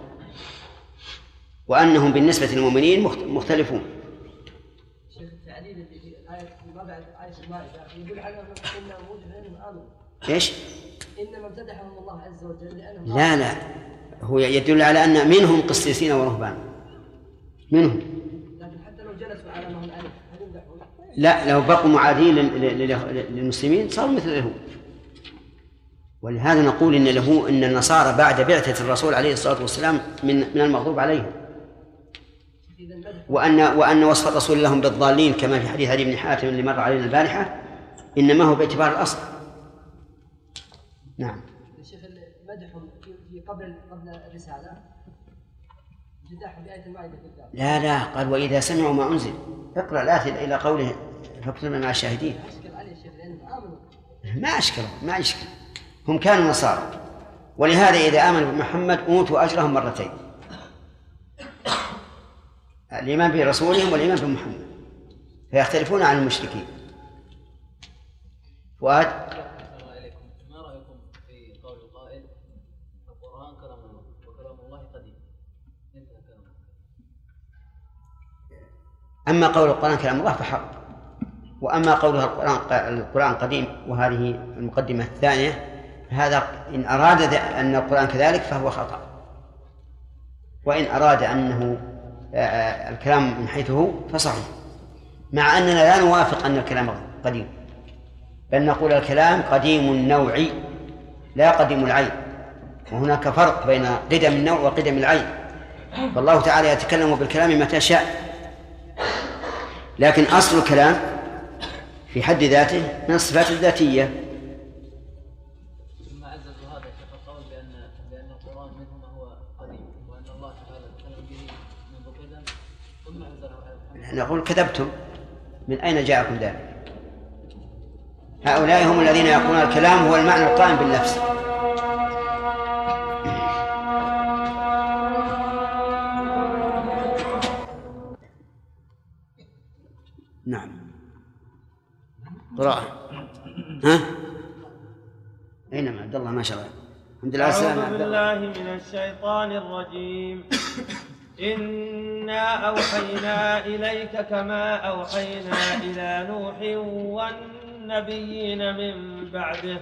وأنهم بالنسبة للمؤمنين مختلفون. شيخ التعليل اللي في آية ما بعد آية المائدة يقول عنهم إنهم مدحوا آمنوا. إيش؟ إنما امتدحهم الله عز وجل لأنهم لا، هو يدل على أن منهم قسيسين ورهبان، منهم. لكن حتى لو جلسوا على ما هم عليه هل يمدحون؟ لا، لو بقوا معادين للمسلمين صاروا مثل اليهود. ولهذا نقول إن النصارى بعد بعثة الرسول عليه الصلاة والسلام من المغضوب عليهم، وأن وصف الرسول لهم بالضالين كما في حديث علي بن حاتم اللي مر علينا البارحة إنما هو باعتبار الأصل. نعم. الشيخ مدحهم في قبل الرسالة امتدحهم بآية المائدة. لا، قال وإذا سمعوا ما أنزل. اقرأ الآية إلى قوله فاكتبنا مع الشاهدين. ما أشكل، هم كانوا نصارى، ولهذا إذا آمنوا بمحمد أوتوا أجرهم مرتين، الإيمان برسولهم والإيمان بمحمد، فيختلفون عن المشركين. فؤاد، ما رأيكم في قول القائل القرآن كلام الله وكلام الله قديم؟ أما قول القرآن كلام الله فحق، وأما قولها القرآن قديم وهذه المقدمة الثانية، هذا إن أراد أن القرآن كذلك فهو خطأ، وإن أراد أنه الكلام من حيث هو فصحيح، مع أننا لا نوافق أن الكلام قديم، بل نقول الكلام قديم النوع لا قديم العين، وهناك فرق بين قدم النوع وقدم العين، فالله تعالى يتكلم بالكلام متى شاء، لكن أصل الكلام في حد ذاته من الصفات الذاتية. ثم عززوا هذا شيخ القول بأن القرآن منه ما هو قديم، وأن الله تعالى تكلم به منذ قدم ثم أنزله على محمد. نقول كذبتم، من أين جاءكم ذلك؟ هؤلاء هم الذين يقولون الكلام هو المعنى القائم بالنفس. نعم. قراءة. ها؟ أينما عبد الله ما شاء الله. الحمد لله. أعوذ بالله من الشيطان الرجيم. إنا أوحينا إليك كما أوحينا إلى نوح والنبيين من بعده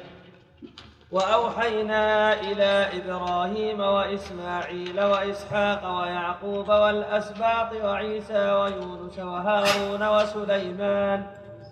وأوحينا إلى إبراهيم وإسماعيل وإسحاق ويعقوب والأسباط وعيسى ويونس وهارون وسليمان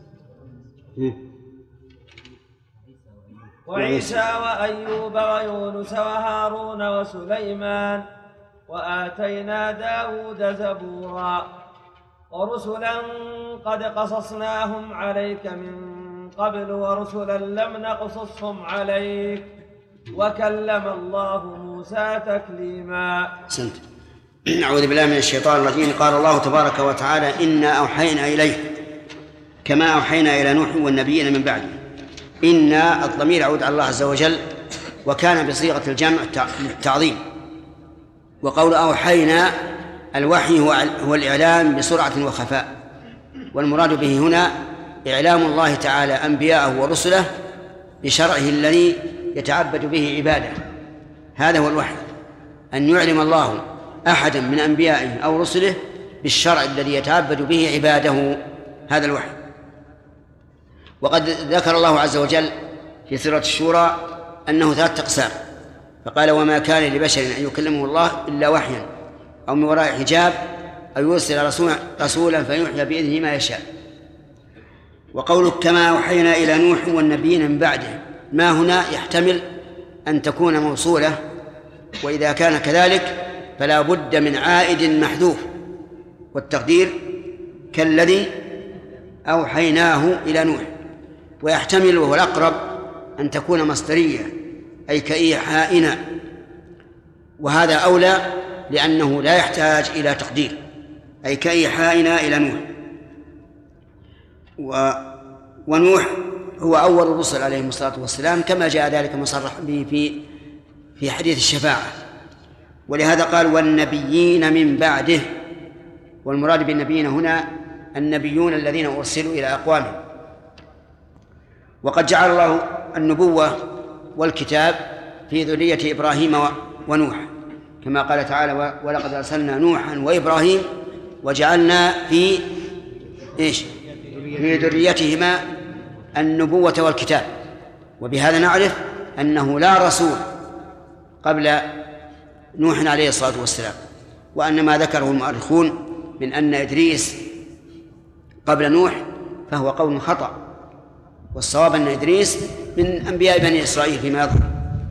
وأيوب ويونس وهارون وسليمان وآتينا داود زبورا ورسلا قد قصصناهم عليك من قبل ورسلا لم نقصصهم عليك وكلم الله موسى تكليما. سنت. أعوذ بالله من الشيطان الرجيم. قال الله تبارك وتعالى: إنا أوحينا إليه كما أوحينا إلى نوح والنبيين من بعده. إنا الضمير يعود على الله عز وجل، وكان بصيغة الجمع للتعظيم. وقول أوحينا الوحي هو الإعلام بسرعة وخفاء، والمراد به هنا إعلام الله تعالى أنبياءه ورسله بشرعه الذي يتعبد به عباده. هذا هو الوحي، أن يعلم الله أحدا من أنبيائه أو رسله بالشرع الذي يتعبد به عباده، هذا الوحي. وقد ذكر الله عز وجل في سورة الشورى أنه 3 أقسام، فقال: وما كان لبشر أن يكلمه الله إلا وحيا أو من وراء حجاب أو يرسل رسولا فيوحي بإذنه ما يشاء. وقولك كما أوحينا إلى نوح والنبيين من بعده، ما هنا يحتمل أن تكون موصولة، وإذا كان كذلك فلا بد من عائد محذوف، والتقدير كالذي أوحيناه إلى نوح. ويحتمل وهو الأقرب أن تكون مصدرية أي كإيحائنا، وهذا أولى لأنه لا يحتاج إلى تقدير، أي كإيحائنا إلى نوح. ونوح هو أول الرسل عليهم الصلاة والسلام، كما جاء ذلك مصرح به في حديث الشفاعة. ولهذا قال: والنبيين من بعده. والمراد بالنبيين هنا النبيون الذين أرسلوا إلى أقوامهم. وقد جعل الله النبوة والكتاب في ذرية إبراهيم ونوح، كما قال تعالى: ولقد أرسلنا نوحا وإبراهيم وجعلنا في ذريتهما النبوة والكتاب. وبهذا نعرف أنه لا رسول قبل نوح عليه الصلاة والسلام، وأن ما ذكره المؤرخون من أن إدريس قبل نوح فهو قول خطأ، والصواب أن إدريس من أنبياء بني إسرائيل فيما يظهر.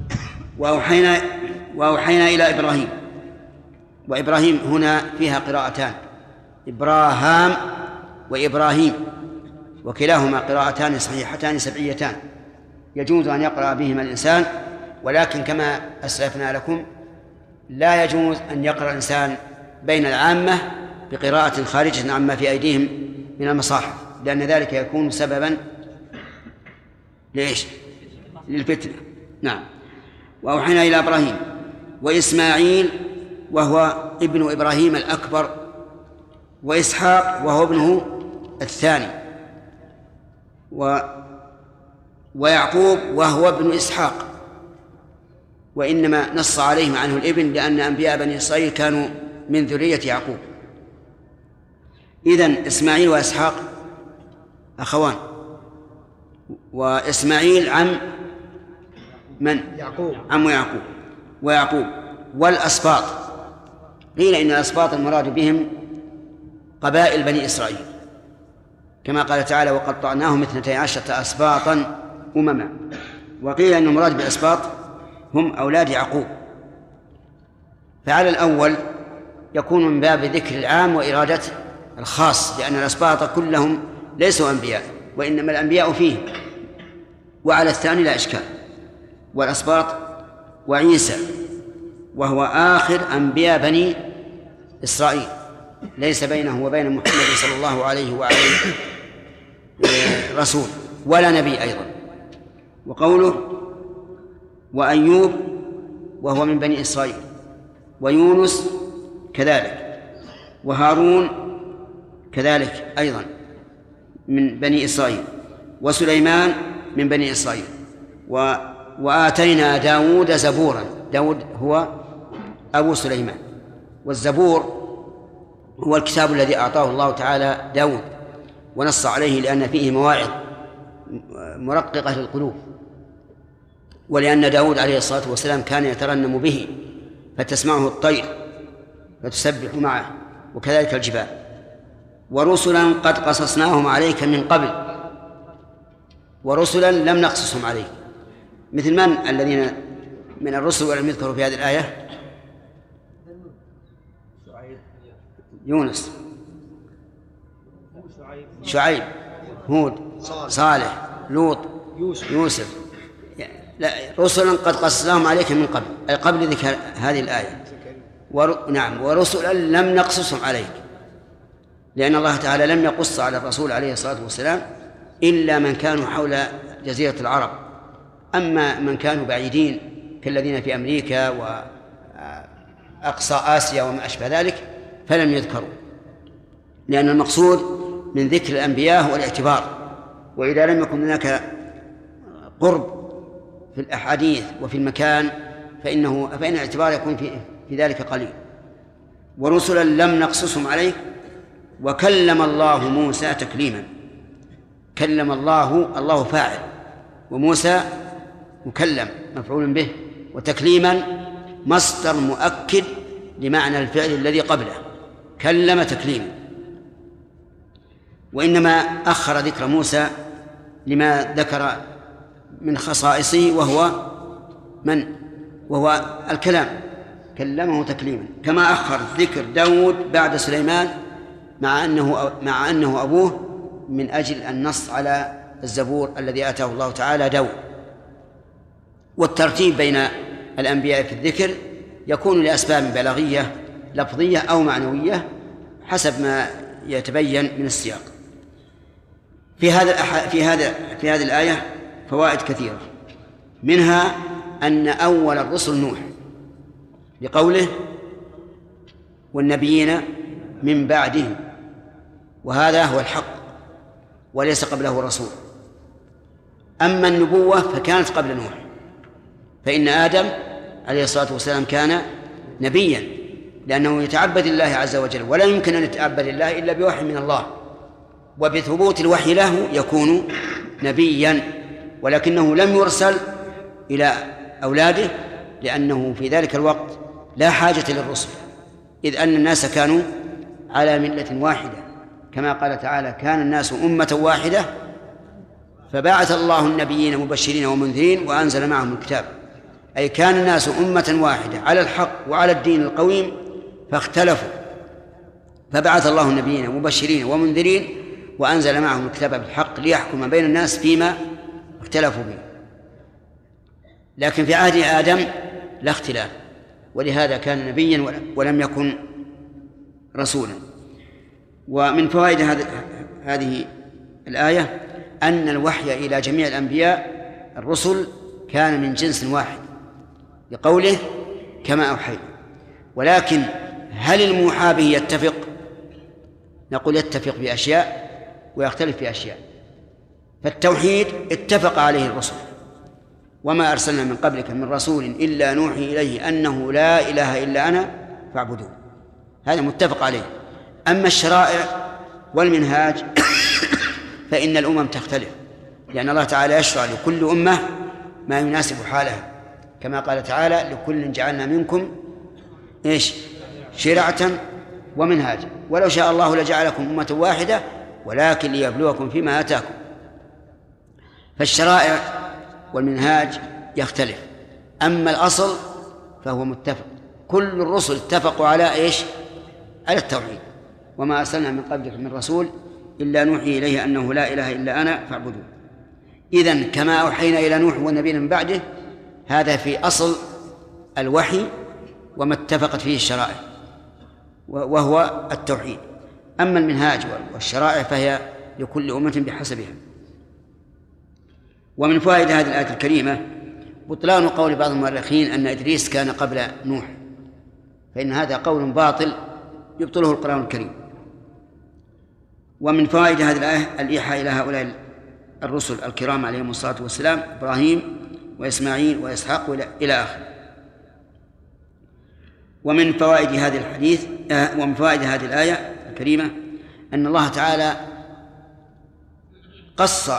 وأوحينا إلى إبراهيم. وإبراهيم هنا فيها قراءتان: إبراهام وإبراهيم، وكلاهما قراءتان صحيحتان سبعيتان يجوز أن يقرأ بهما الإنسان، ولكن كما أسلفنا لكم لا يجوز أن يقرأ الإنسان بين العامة بقراءة خارجة عما في أيديهم من المصاحف، لأن ذلك يكون سببا للفتنة. نعم. وأوحينا إلى إبراهيم وإسماعيل وهو ابن إبراهيم الأكبر، وإسحاق وهو ابنه الثاني، ويعقوب وهو ابن إسحاق، وإنما نص عليهم عنه الابن لأن أنبياء بني إسرائيل كانوا من ذرية يعقوب. إذن إسماعيل وإسحاق أخوان، وإسماعيل عم من؟ يعقوب. عم يعقوب. ويعقوب والأسباط، قيل إن الأسباط المراد بهم قبائل بني إسرائيل، كما قال تعالى: وقطعناهم 12 أسباطا أمما. وقيل إن المراد بالأسباط هم أولاد يعقوب. فعلى الأول يكون من باب ذكر العام وإرادة الخاص، لأن الأسباط كلهم ليسوا أنبياء، وإنما الأنبياء فيه. وعلى الثاني لا إشكال. والأسباط وعيسى وهو آخر أنبياء بني إسرائيل، ليس بينه وبين محمد صلى الله عليه وآله رسول ولا نبي أيضا. وقوله وأيوب وهو من بني إسرائيل، ويونس كذلك، وهارون كذلك أيضا من بني إسرائيل، وسليمان من بني إسرائيل. وآتينا داود زبورا. داود هو أبو سليمان، والزبور هو الكتاب الذي أعطاه الله تعالى داود، ونص عليه لأن فيه مواعظ مرققة للقلوب، ولأن داود عليه الصلاة والسلام كان يترنم به فتسمعه الطير فتسبح معه، وكذلك الجبال. ورسلا قد قصصناهم عليك من قبل، ورسلا لم نقصصهم عليك. مثل من الذين من الرسل ولم يذكروا في هذه الآية؟ يونس، شعيب، هود، صالح، لوط، يوسف. لا، رسلا قد قصصناهم عليك من قبل، أي قبل ذكر هذه الآية. نعم، ورسلا لم نقصصهم عليك، لأن الله تعالى لم يقص على الرسول عليه الصلاة والسلام إلا من كانوا حول جزيرة العرب. أما من كانوا بعيدين كالذين في أمريكا وأقصى آسيا وما أشبه ذلك فلم يذكروا، لأن المقصود من ذكر الأنبياء هو الاعتبار، وإذا لم يكن هناك قرب في الأحاديث وفي المكان فإن الاعتبار يكون في ذلك قليل. ورسلا لم نقصصهم عليك. وكلم الله موسى تكليما. كلم الله فاعل، وموسى مكلم مفعول به، وتكليما مصدر مؤكد لمعنى الفعل الذي قبله، كلم تكليما. وإنما أخر ذكر موسى لما ذكر من خصائصه وهو الكلام، كلمه تكليما، كما أخر ذكر داود بعد سليمان مع أنه أبوه من أجل النص على الزبور الذي آتاه الله تعالى داود. والترتيب بين الأنبياء في الذكر يكون لأسباب بلاغية لفظية أو معنوية حسب ما يتبين من السياق. في هذه الآية فوائد كثيرة، منها أن أول الرسل نوح لقوله والنبيين من بعده، وهذا هو الحق وليس قبله رسول. أما النبوة فكانت قبل نوح، فإن آدم عليه الصلاة والسلام كان نبيا لأنه يتعبد الله عز وجل، ولا يمكن أن يتعبد الله إلا بوحي من الله، وبثبوت الوحي له يكون نبيا، ولكنه لم يرسل إلى أولاده لأنه في ذلك الوقت لا حاجة للرسل، إذ أن الناس كانوا على ملة واحدة، كما قال تعالى كان الناس أمة واحدة فبعث الله النبيين مبشرين ومنذرين وأنزل معهم الكتاب، أي كان الناس أمة واحدة على الحق وعلى الدين القويم فاختلفوا، فبعث الله النبيين مبشرين ومنذرين وأنزل معهم الكتاب بالحق ليحكم بين الناس فيما اختلفوا به. لكن في عهد آدم لا اختلاف، ولهذا كان نبيا ولم يكن رسولا. ومن فوائد هذه الآية أن الوحي إلى جميع الأنبياء الرسل كان من جنس واحد لقوله كما أوحينا. ولكن هل الموحى به يتفق؟ نقول يتفق في أشياء ويختلف في أشياء. فالتوحيد اتفق عليه الرسل، وما أرسلنا من قبلك من رسول إلا نوحي إليه أنه لا إله إلا أنا فاعبدون، هذا متفق عليه. أما الشرائع والمنهاج فإن الأمم تختلف، لأن الله تعالى يشرع لكل أمة ما يناسب حالها، كما قال تعالى لكل جعلنا منكم شرعة ومنهاجا ولو شاء الله لجعلكم أمة واحدة ولكن ليبلوكم فيما آتاكم. فالشرائع والمنهاج يختلف، أما الأصل فهو متفق. كل الرسل اتفقوا على على التوحيد، وما أرسلنا من قبلك من رسول إلا نوحي إليه أنه لا إله إلا أنا فاعبدون. إذن كما أوحينا إلى نوح والنبيين من بعده، هذا في أصل الوحي وما اتفقت فيه الشرائع وهو التوحيد. أما المنهاج والشرائع فهي لكل أمة بحسبها. ومن فوائد هذه الآية الكريمة بطلان قول بعض المؤرخين أن إدريس كان قبل نوح، فإن هذا قول باطل يبطله القرآن الكريم. ومن فوائد هذه الآية الإيحاء إلى هؤلاء الرسل الكرام عليهم الصلاة والسلام إبراهيم وإسماعيل وإسحاق إلى آخره. ومن فوائد هذه الآية الكريمة أن الله تعالى قص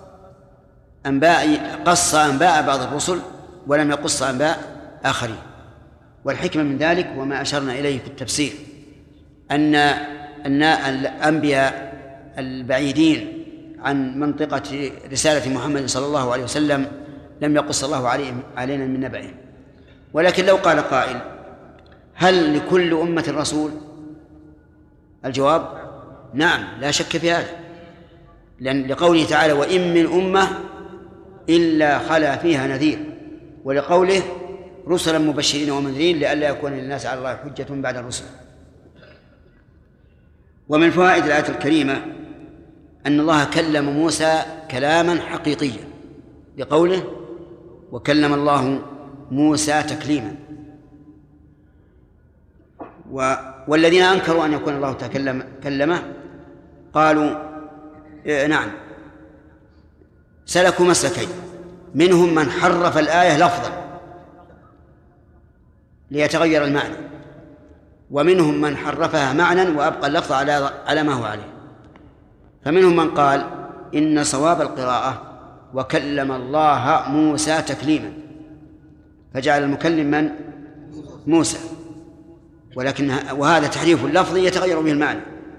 أنباء بعض الرسل ولم يقص أنباء آخرين. والحكمة من ذلك وما أشرنا إليه في التفسير أن الأنبياء البعيدين عن منطقة رسالة محمد صلى الله عليه وسلم لم يقص الله علينا من نبأهم. ولكن لو قال قائل هل لكل أمة رسول؟ الجواب نعم لا شك في هذا، لأن لقوله تعالى وإن من أمة إلا خلا فيها نذير، ولقوله رسلا مبشرين ومنذرين لئلا يكون للناس على الله حجة بعد الرسل. ومن فوائد الآية الكريمة أن الله كلم موسى كلاما حقيقيا لقوله وكلم الله موسى تكليما. والذين أنكروا أن يكون الله كلمه قالوا نعم سلكوا مسلكين، منهم من حرف الآية لفظا ليتغير المعنى، ومنهم من حرفها معنى وأبقى اللفظ على ما هو عليه. فمنهم من قال إن صواب القراءة وكلم الله موسى تكليما، فجعل المكلم من؟ موسى، وهذا تحريف اللفظ يتغير به المعنى،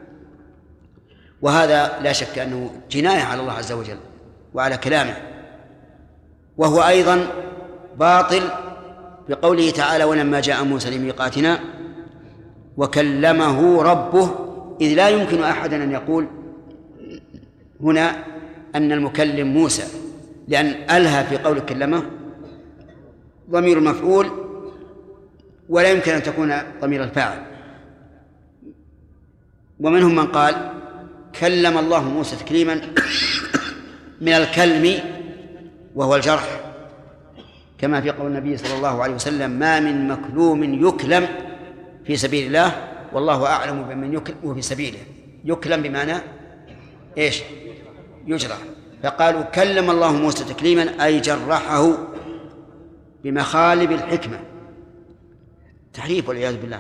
وهذا لا شك أنه جناية على الله عز وجل وعلى كلامه، وهو أيضا باطل بقوله تعالى ولما جاء موسى لميقاتنا وكلمه ربه، إذ لا يمكن أحد أن يقول هنا أن المكلم موسى، لأن ألها في قول كلمه ضمير المفعول ولا يمكن أن تكون ضمير الفاعل. ومنهم من قال كلم الله موسى تكليما من الكلم وهو الجرح، كما في قول النبي صلى الله عليه وسلم ما من مكلوم يكلم في سبيل الله والله أعلم بمن يكلم في سبيله. يكلم بمعنى إيش؟ يجرح. فقالوا كلم الله موسى تكليما أي جرحه بمخالب الحكمة، تحريف والعياذ بالله.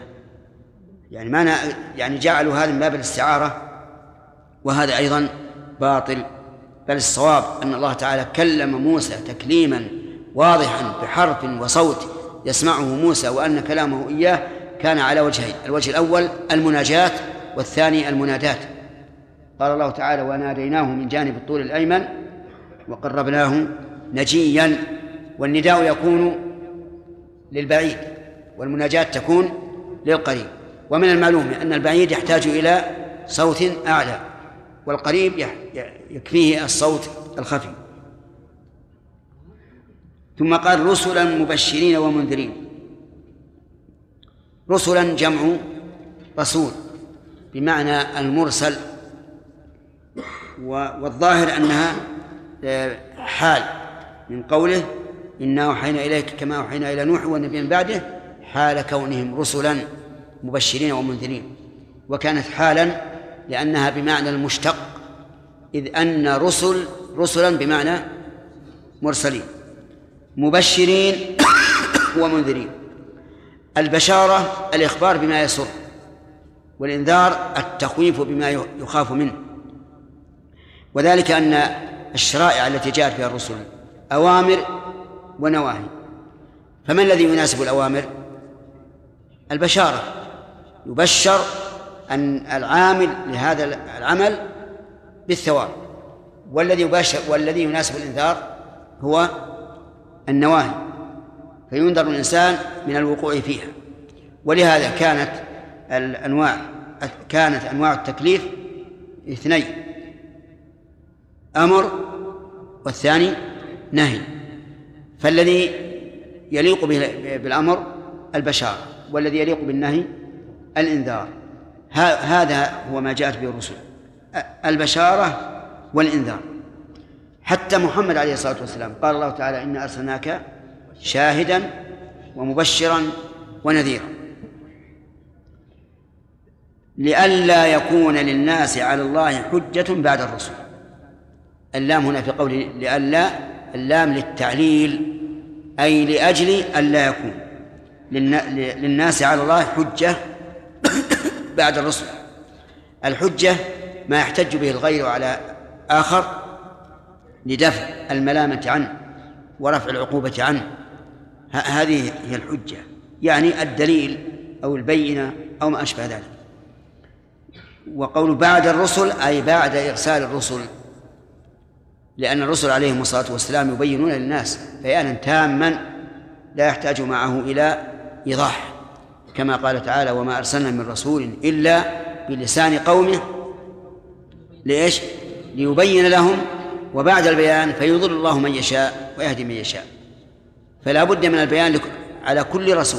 يعني جعلوا هذا من باب الاستعارة، وهذا أيضا باطل، بل الصواب أن الله تعالى كلم موسى تكليما واضحا بحرف وصوت يسمعه موسى، وأن كلامه إياه كان على وجهين: الوجه الأول المناجاة، والثاني المنادات. قال الله تعالى وناديناه من جانب الطور الأيمن وقربناه نجيا، والنداء يكون للبعيد والمناجاة تكون للقريب. ومن المعلوم أن البعيد يحتاج إلى صوت أعلى، والقريب يكفيه الصوت الخفي. ثم قال رسلا مبشرين ومنذرين. رسلا جمع رسول بمعنى المرسل، والظاهر أنها حال من قوله إنا أوحينا إليك كما أوحينا إلى نوح والنبيين بعده، حال كونهم رسلا مبشرين ومنذرين. وكانت حالا لأنها بمعنى المشتق، إذ أن رسلا بمعنى مرسلين، مبشرين ومنذرين. البشارة الإخبار بما يسر، والإنذار التخويف بما يخاف منه. وذلك أن الشرائع التي جاءت فيها الرسل أوامر ونواهي، فما الذي يناسب الأوامر؟ البشارة، يبشر أن العامل لهذا العمل بالثواب، والذي يناسب الإنذار هو النواهي، فينذر الإنسان من الوقوع فيها. ولهذا كانت أنواع التكليف اثنين: أمر والثاني نهي. فالذي يليق بالأمر البشارة، والذي يليق بالنهي الإنذار. هذا هو ما جاءت به الرسل، البشارة والإنذار. حتى محمد عليه الصلاة والسلام قال الله تعالى إنا أرسلناك شاهدا ومبشرا ونذيرا، لئلا يكون للناس على الله حجة بعد الرسل. اللام هنا في قوله لئلا، اللام للتعليل، أي لأجل ألا يكون للناس على الله حجة بعد الرسل. الحجة ما يحتج به الغير على آخر لدفع الملامة عنه ورفع العقوبة عنه، هذه هي الحجة، يعني الدليل أو البينة أو ما أشبه ذلك. وقول بعد الرسل أي بعد إرسال الرسل، لأن الرسل عليهم الصلاة والسلام يبينون للناس بيانا تاما لا يحتاج معه إلى إيضاح، كما قال تعالى وما أرسلنا من رسول إلا بلسان قومه لإيش؟ ليبين لهم، وبعد البيان فيضل الله من يشاء ويهدي من يشاء. فلا بد من البيان على كل رسول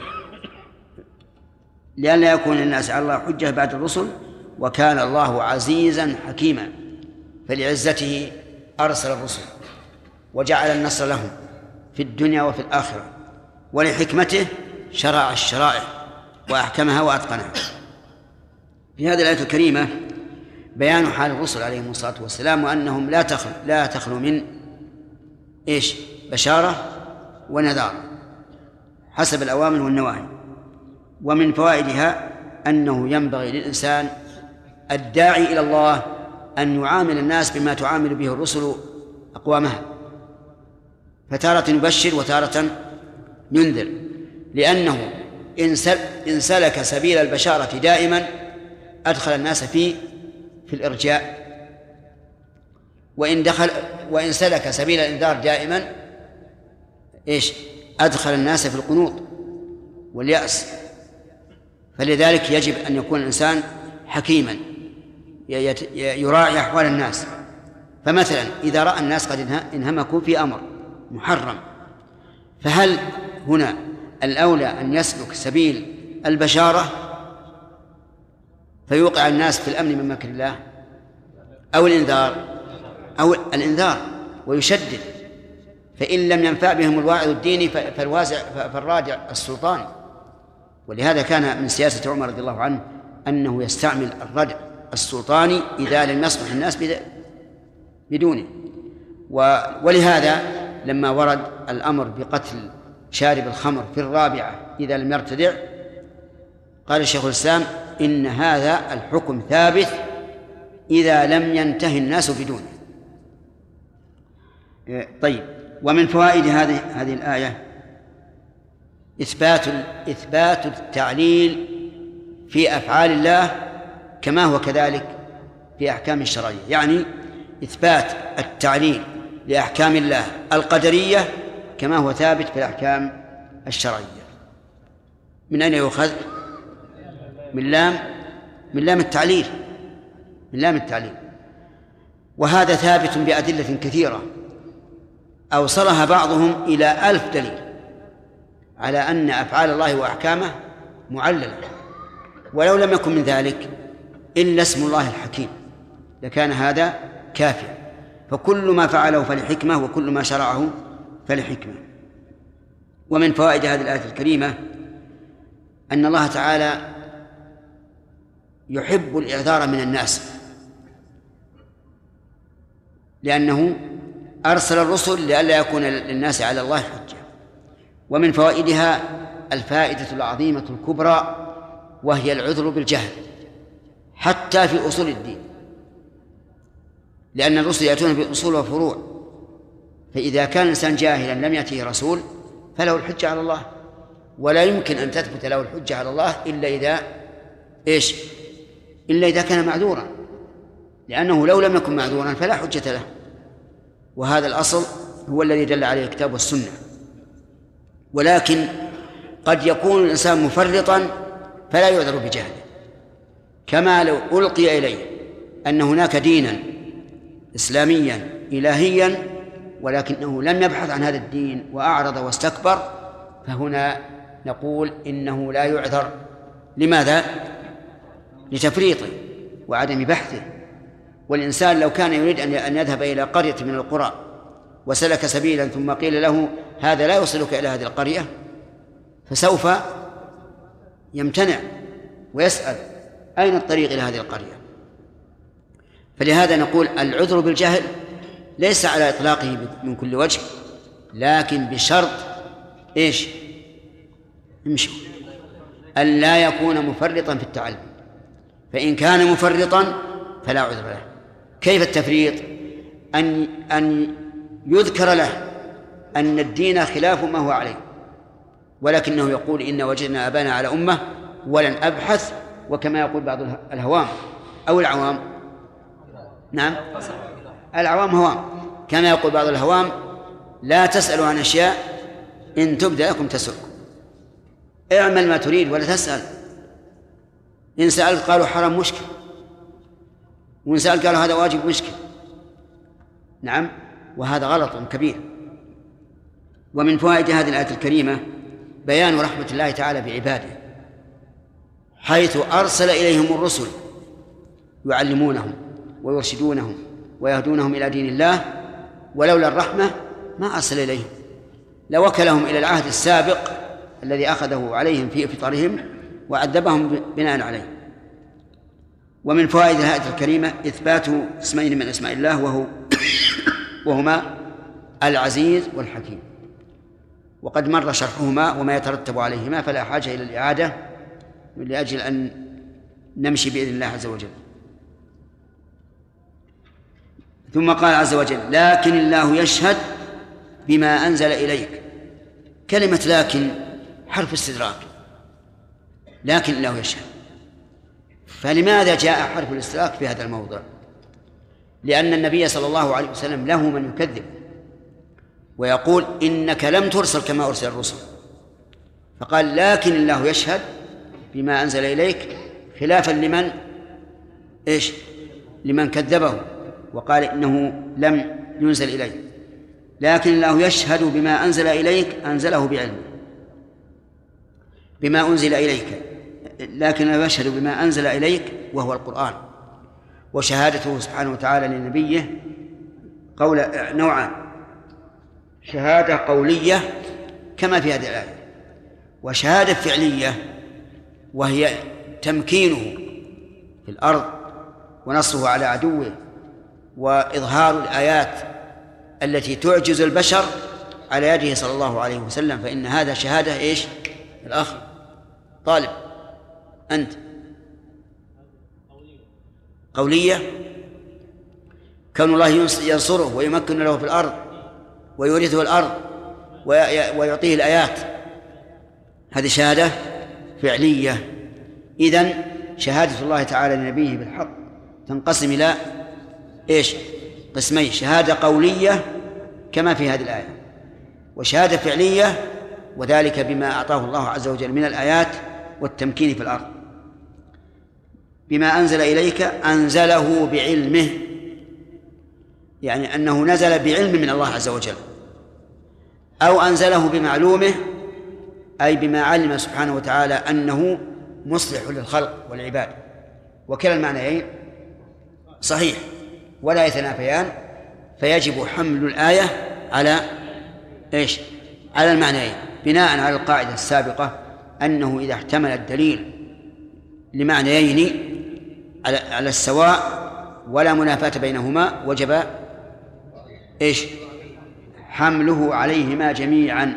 لئلا يكون الناس على الله حجة بعد الرسل، وكان الله عزيزا حكيما، فلعزته أرسل الرسل وجعل النصر لهم في الدنيا وفي الآخرة، ولحكمته شرع الشرائع وأحكمها وأتقنها. في هذه الآية الكريمة بيان حال الرسل عليهم الصلاة والسلام، وأنهم لا تخلو من بشارة ونذار حسب الأوامر والنواهي. ومن فوائدها أنه ينبغي للإنسان الداعي إلى الله أن يعامل الناس بما تعامل به الرسل أقوامها، فتارة يبشر وتارة ينذر، لأنه إن سلك سبيل البشارة دائما أدخل الناس في الإرجاء، وإن سلك سبيل الإنذار دائما أدخل الناس في القنوط واليأس. فلذلك يجب أن يكون الإنسان حكيما يراعي أحوال الناس. فمثلا إذا رأى الناس قد انهمكوا في أمر محرم، فهل هنا الأولى أن يسلك سبيل البشارة فيوقع الناس في الأمن من مكر الله، أو الإنذار ويشدد؟ فإن لم ينفع بهم الواعظ الديني فالرادع السلطاني. ولهذا كان من سياسة عمر رضي الله عنه أنه يستعمل الردع السلطاني إذا لم يصلح الناس بدونه. ولهذا لما ورد الأمر بقتل شارب الخمر في الرابعة إذا لم يرتدع، قال شيخ الإسلام إن هذا الحكم ثابت إذا لم ينتهي الناس بدونه. طيب، ومن فوائد هذه الآية إثبات التعليل في أفعال الله كما هو كذلك في أحكام الشرعية، يعني إثبات التعليل لأحكام الله القدرية كما هو ثابت في الأحكام الشرعية. من أين يؤخذ؟ من لام التعليل، من لام التعليل. وهذا ثابت بأدلة كثيرة أوصلها بعضهم إلى 1000 دليل على أن أفعال الله وأحكامه معللة، ولو لم يكن من ذلك إلا اسم الله الحكيم لكان هذا كافيا. فكل ما فعله فلحكمة، وكل ما شرعه فلحكمة. ومن فوائد هذه الآية الكريمة أن الله تعالى يحب الإعذار من الناس، لأنه أرسل الرسل لئلا يكون للناس على الله حجة. ومن فوائدها الفائدة العظيمة الكبرى، وهي العذر بالجهل حتى في أصول الدين، لأن الرسل يأتون بأصول وفروع، فإذا كان الإنسان جاهلا لم يأته رسول فله الحجة على الله، ولا يمكن أن تثبت له الحجة على الله إلا إذا كان معذورا، لأنه لو لم يكن معذورا فلا حجة له. وهذا الأصل هو الذي دل عليه الكتاب والسنة. ولكن قد يكون الإنسان مفرطا فلا يعذر بجهله، كما لو ألقي إليه أن هناك دينا إسلاميا إلهيا ولكنه لم يبحث عن هذا الدين وأعرض واستكبر، فهنا نقول إنه لا يعذر. لماذا؟ لتفريطه وعدم بحثه. والإنسان لو كان يريد أن يذهب إلى قرية من القرى وسلك سبيلا ثم قيل له هذا لا يوصلك إلى هذه القرية، فسوف يمتنع ويسأل أين الطريق إلى هذه القرية. فلهذا نقول العذر بالجهل ليس على إطلاقه من كل وجه، لكن بشرط أن لا يكون مفرطا في التعلم، فإن كان مفرطا فلا عذر له. كيف التفريط؟ أن يذكر له أن الدين خلاف ما هو عليه، ولكنه يقول إن وجدنا أبانا على أمة ولن أبحث، وكما يقول بعض الهوام أو العوام، نعم العوام هوام، كما يقول بعض الهوام لا تسألوا عن أشياء إن تبدأ لكم تسؤكم. اعمل ما تريد ولا تسأل. إن سألت قالوا حرام مشكل، وإن سألت قالوا هذا واجب مشكل. نعم، وهذا غلط كبير. ومن فوائد هذه الآية الكريمة بيان رحمة الله تعالى بعباده، حيث أرسل إليهم الرسل يعلمونهم ويرشدونهم ويهدونهم إلى دين الله، ولولا الرحمة ما أرسل إليهم، لوكلهم إلى العهد السابق الذي أخذه عليهم في فطرهم وعذبهم بناء عليه. ومن فوائد الآية الكريمة إثبات اسمين من أسماء الله وهما العزيز والحكيم، وقد مر شرحهما وما يترتب عليهما، فلا حاجة إلى الإعادة لأجل أن نمشي بإذن الله عز وجل. ثم قال عز وجل: لكن الله يشهد بما أنزل إليك. كلمة لكن حرف استدراك، لكن الله يشهد. فلماذا جاء حرف الاستدراك في هذا الموضع؟ لأن النبي صلى الله عليه وسلم له من يكذب ويقول إنك لم ترسل كما أرسل الرسل، فقال لكن الله يشهد بما أنزل إليك، خلافا لمن لمن كذبه وقال إنه لم ينزل إليه. لكن الله يشهد بما أنزل إليك، أنزله بعلمه بما أنزل إليك، لكن الله يشهد بما أنزل إليك وهو القرآن. وشهادته سبحانه وتعالى لنبيه قول نوعان: شهادة قولية كما في هذه الآية، وشهادة فعلية وهي تمكينه في الأرض ونصره على عدوه وإظهار الآيات التي تعجز البشر على يده صلى الله عليه وسلم. فإن هذا شهادة الأخ طالب أنت قولية، كون الله ينصره ويمكن له في الأرض ويورثه الأرض ويعطيه الآيات، هذه شهادة فعلية. إذن شهادة الله تعالى لنبيه بالحق تنقسم إلى قسمين: شهادة قولية كما في هذه الآية، وشهادة فعلية، وذلك بما أعطاه الله عز وجل من الآيات والتمكين في الأرض. بما أنزل إليك أنزله بعلمه، يعني أنه نزل بعلم من الله عز وجل، أو أنزله بمعلومه أي بما علم سبحانه وتعالى أنه مصلح للخلق والعباد، وكلا المعنيين صحيح ولا يتنافيان، فيجب حمل الآية على على المعنيين، بناء على القاعدة السابقة أنه إذا احتمل الدليل لمعنيين على السواء ولا منافاة بينهما وجب حمله عليهما جميعا.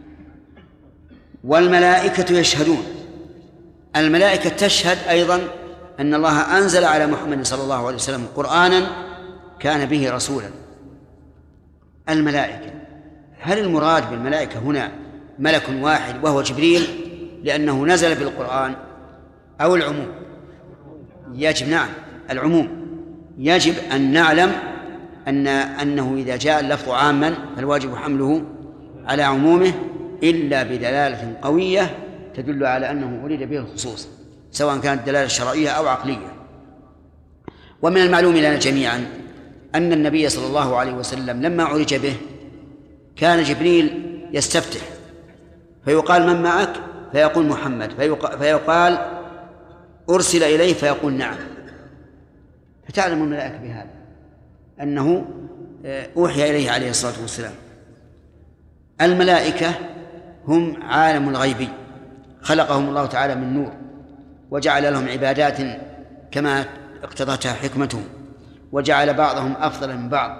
والملائكة يشهدون، الملائكة تشهد أيضا أن الله أنزل على محمد صلى الله عليه وسلم قرآنا كان به رسولا. الملائكة، هل المراد بالملائكة هنا ملك واحد وهو جبريل لأنه نزل بالقرآن، أو العموم؟ يجب نعم العموم. يجب أن نعلم أنه إذا جاء اللفظ عاما فالواجب حمله على عمومه إلا بدلالة قوية تدل على أنه أريد به الخصوص، سواء كانت دلالة شرعية أو عقلية. ومن المعلوم لنا جميعا أن النبي صلى الله عليه وسلم لما عرج به كان جبريل يستفتح فيقال: من معك؟ فيقول: محمد. فيقال: أرسل إليه؟ فيقول: نعم. فتعلم الملائكة بهذا أنه أوحي إليه عليه الصلاة والسلام. الملائكة هم عالم الغيبي، خلقهم الله تعالى من نور وجعل لهم عبادات كما اقتضتها حكمته، وجعل بعضهم أفضل من بعض،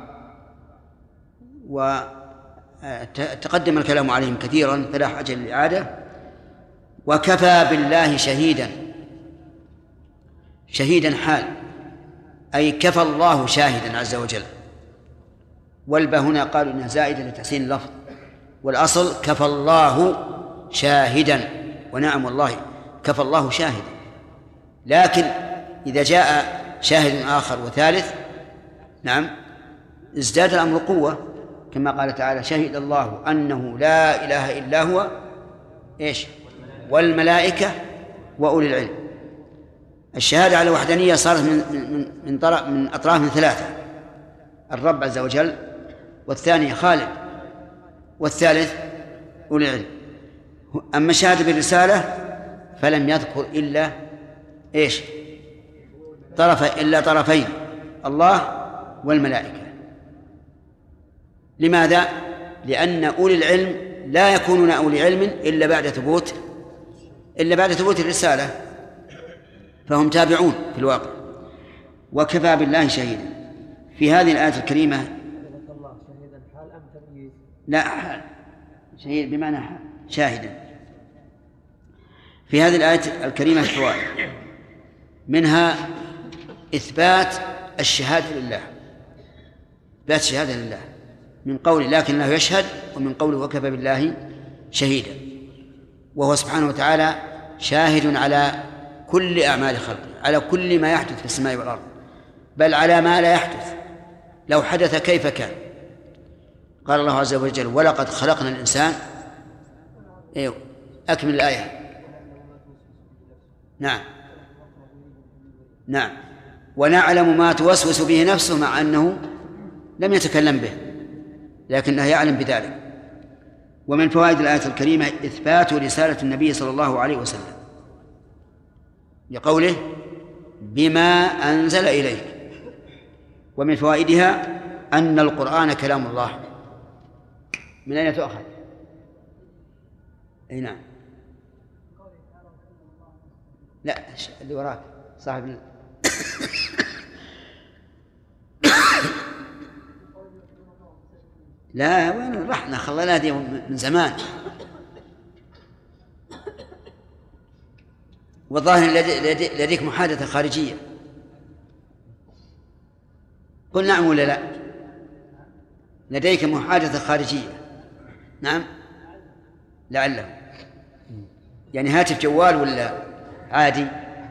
وتقدم الكلام عليهم كثيرا فلا حاجة للإعادة. وكفى بالله شهيدا حال، أي كفى الله شاهدا عز وجل. والباء هنا قالوا إنها زائدة لتحسين اللفظ، والأصل كفى الله شاهدا، ونعم والله كفى الله شاهدا. لكن إذا جاء شاهد آخر وثالث نعم ازداد الأمر قوة، كما قال تعالى: شهد الله أنه لا إله إلا هو والملائكة وأولي العلم. الشهادة على وحدانية صارت من أطراف ثلاثة: الرب عز وجل، والثاني خالد والثالث أولي العلم. أما الشهادة بالرسالة فلم يذكر إلا إيش؟ طرفين، الله والملائكة. لماذا؟ لأن أولي العلم لا يكونون أولي علم إلا بعد ثبوت الرسالة، فهم تابعون في الواقع. وكفى بالله شهيدا. في هذه الآية الكريمة لا حال، شهيد بمعنى حال، شاهدا. في هذه الآية الكريمة فوائد، منها إثبات الشهادة لله، إثبات الشهادة لله من قول لكن لا يشهد، ومن قول وكفى بالله شهيدا. وهو سبحانه وتعالى شاهد على كل أعمال خلقه، على كل ما يحدث في السماء والأرض، بل على ما لا يحدث لو حدث كيف كان. قال الله عز وجل ولقد خلقنا الإنسان. أكمل الآية. نعم ونعلم ما توسوس به نفسه، مع أنه لم يتكلم به لكنه يعلم بذلك. ومن فوائد الآية الكريمة إثبات رسالة النبي صلى الله عليه وسلم لقوله بما أنزل إليك. ومن فوائدها أن القرآن كلام الله. من أين تؤخذ؟ أي نعم، لا اللي وراك صاحب لا وين رحنا، خلنا دي من زمان. والظاهر لديك محادثة خارجية. قل نعم ولا لا؟ لديك محادثة خارجية. نعم لعله يعني هاتف جوال ولا عادي؟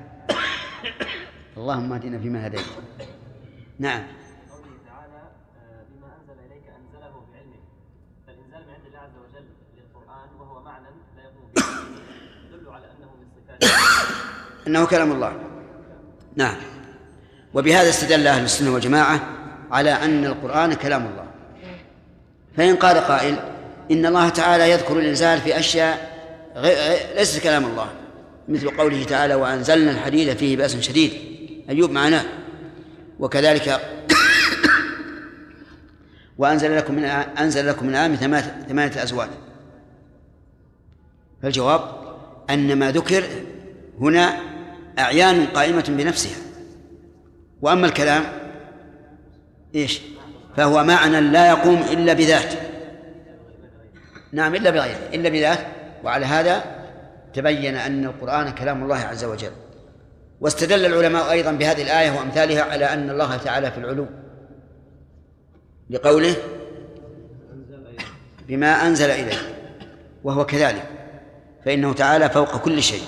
اللهم اهدنا فيما هديت. نعم. قوله تعالى بما أنزل إليك أنزله بعلمه، فالإنزال من عند الله عز وجل للقرآن وهو معنى لا يقوم به يدل على أنه من صفاته أنه كلام الله. نعم. وبهذا استدل أهل السنة والجماعة على أن القرآن كلام الله. فإن قال قائل إن الله تعالى يذكر الإنزال في أشياء ليست كلام الله، مثل قوله تعالى وأنزلنا الحديد فيه بأس شديد، أيوب معناه، وكذلك وأنزل لكم من الأنعام 8 أزواج. فالجواب أن ما ذكر هنا أعيان قائمة بنفسها، وأما الكلام إيش؟ فهو معنى لا يقوم إلا بذات. نعم إلا بغيره، إلا بذات. وعلى هذا تبين أن القرآن كلام الله عز وجل. واستدل العلماء أيضا بهذه الآية وأمثالها على أن الله تعالى في العلو لقوله بما أنزل إليه، وهو كذلك، فإنه تعالى فوق كل شيء.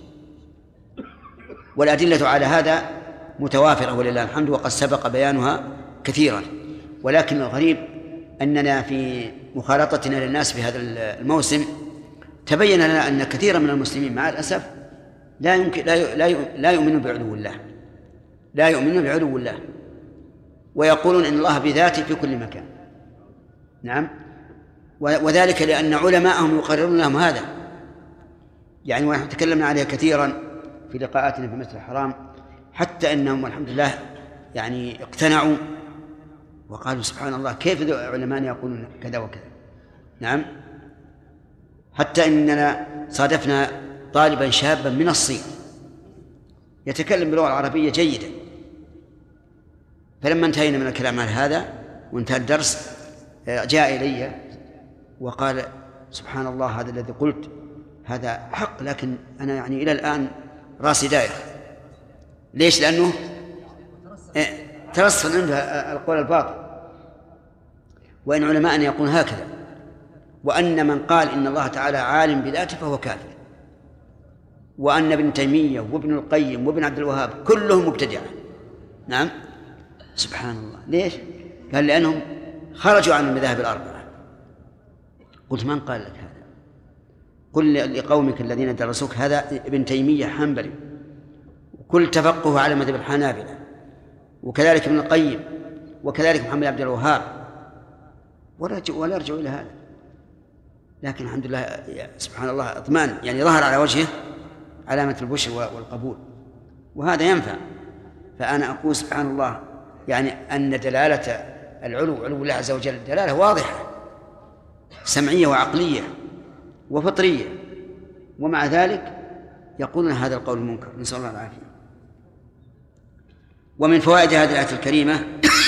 والأدلة على هذا متوافرة ولله الحمد، وقد سبق بيانها كثيرا. ولكن الغريب أننا في مخالطتنا للناس في هذا الموسم تبين لنا أن كثيرا من المسلمين مع الأسف لا يؤمنون بعلو الله، لا يؤمنون بعلو الله، ويقولون إن الله بذاته في كل مكان. نعم. وذلك لأن علماءهم يقررون لهم هذا. يعني ونحن تكلمنا عليه كثيرا في لقاءاتنا في المسجد الحرام، حتى إنهم والحمد لله يعني اقتنعوا وقالوا سبحان الله كيف علماء يقولون كذا وكذا. نعم. حتى إننا صادفنا طالبا شابا من الصين يتكلم باللغة العربية جيدا، فلما انتهينا من الكلام على هذا وانتهى الدرس جاء إلي وقال سبحان الله هذا الذي قلت هذا حق، لكن أنا يعني إلى الآن راسي داير. ليش؟ لأنه ترسل عنده القول الباطل. وإن علماء يقول هكذا، وأن من قال إن الله تعالى عالم بذاته فهو كافر، وأن ابن تيمية وابن القيم وابن عبد الوهاب كلهم مبتدعة. نعم سبحان الله. ليش؟ قال لأنهم خرجوا عن المذاهب الأربعة. قلت من قال لك هذا؟ قل لقومك الذين درسوك هذا ابن تيمية حنبلي، وكل تفقه على مذهب الحنابلة، وكذلك ابن القيم، وكذلك محمد عبد الوهاب، ولا يرجع إلى هذا. لكن الحمد لله سبحان الله اطمئن، يعني ظهر على وجهه علامة البشر والقبول، وهذا ينفع. فأنا أقول سبحان الله، يعني أن دلالة علو الله عز وجل دلالة واضحة سمعية وعقلية وفطرية، ومع ذلك يقولون هذا القول المنكر، نسأل الله العافية. ومن فوائد هذه الآية الكريمة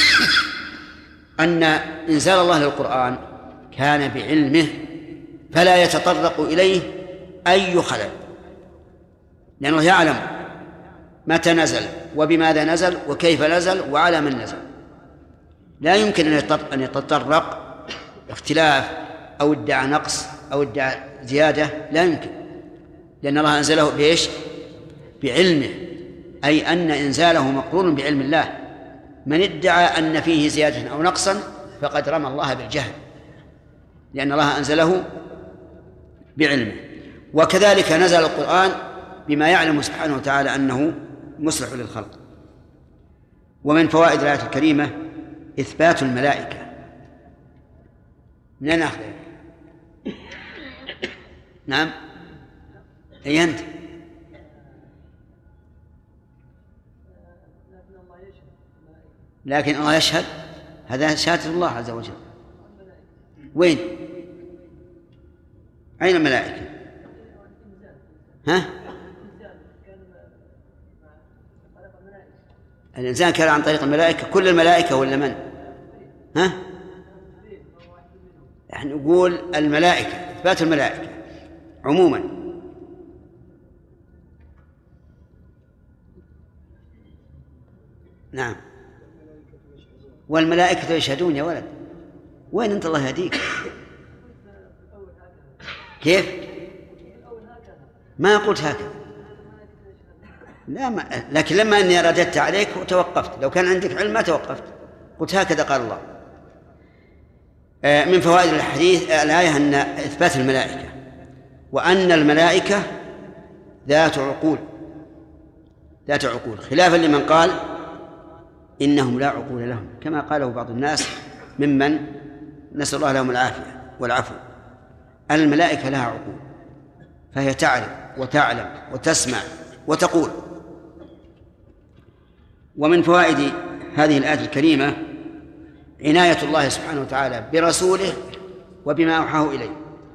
أن إنزال الله للقرآن كان بعلمه فلا يتطرق إليه أي خلل، لأنه يعلم متى نزل وبماذا نزل وكيف نزل وعلى من نزل. لا يمكن أن يتطرق اختلاف أو ادعى نقص أو ادعى زيادة، لا يمكن، لأن الله أنزله بإيش؟ بعلمه، أي أن إنزاله مقرون بعلم الله. من ادعى أن فيه زيادة أو نقصا فقد رمى الله بالجهل، لأن الله أنزله بعلمه. وكذلك نزل القرآن بما يعلم سبحانه وتعالى أنه مصلح للخلق. ومن فوائد الآية الكريمة إثبات الملائكة. من أين أخذ؟ نعم، أي أنت؟ لكن الله يشهد، هذا شهادة الله عز وجل. وين؟ أين الملائكة؟ ها؟ الإنسان كان عن طريق الملائكة، كل الملائكة ولا من؟ ها؟ نحن نقول الملائكة، إثبات الملائكة عموما. نعم، والملائكة يشهدون يا ولد. وين أنت الله يهديك؟ كيف؟ ما قلت هكذا، لا ما. لكن لما أني رددت عليك وتوقفت، لو كان عندك علم ما توقفت، قلت هكذا قال الله. من فوائد الحديث الآية أن إثبات الملائكة، وأن الملائكة ذات عقول، ذات عقول، خلافا لمن قال إنهم لا عقول لهم، كما قاله بعض الناس ممن نسأل الله لهم العافية والعفو. الملائكة لها عقول، فهي تعرف وتعلم وتسمع وتقول. ومن فوائد هذه الآية الكريمة عناية الله سبحانه وتعالى برسوله وبما أوحاه إليه،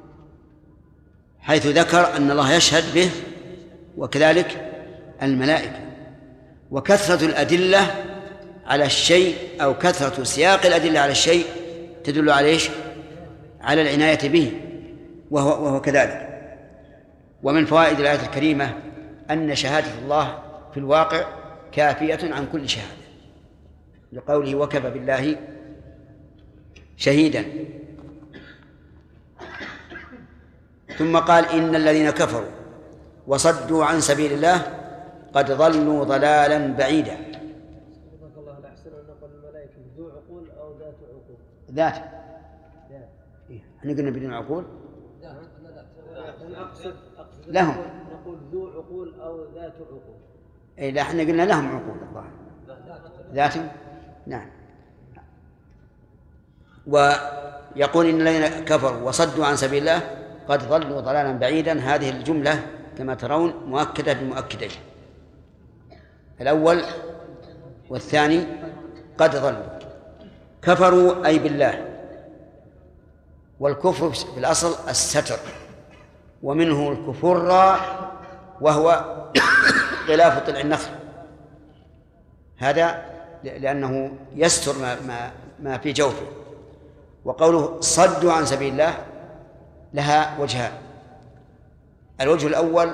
حيث ذكر أن الله يشهد به وكذلك الملائكة. وكثرة الأدلة على الشيء أو كثرة سياق الأدلة على الشيء تدل على إيش؟ على العناية به، وهو كذلك. ومن فوائد الآية الكريمة أن شهادة الله في الواقع كافية عن كل شهادة، لقوله وكفى بالله شهيدا. ثم قال إن الذين كفروا وصدوا عن سبيل الله قد ضلوا ضلالا بعيدا. الله لا أحسن أن نقول الملائكة ذو عقول أو ذات عقول. ذات. احنا قلنا بدون عقول. أقصد لهم. نقول ذو عقول أو ذات عقول. إيه لا، احنا قلنا لهم عقول الظاهر. ذات. نعم. ويقول إن الذين كفروا وصدوا عن سبيل الله قد ضلوا ضلالا بعيدا. هذه الجملة كما ترون مؤكدة بمؤكدين، الأول والثاني قد ضلوا. كفروا أي بالله، والكفر في الأصل الستر، ومنه الكفر وهو غلاف طلع النخل، هذا لأنه يستر ما في جوفه. وقوله صدوا عن سبيل الله لها وجهان. الوجه الأول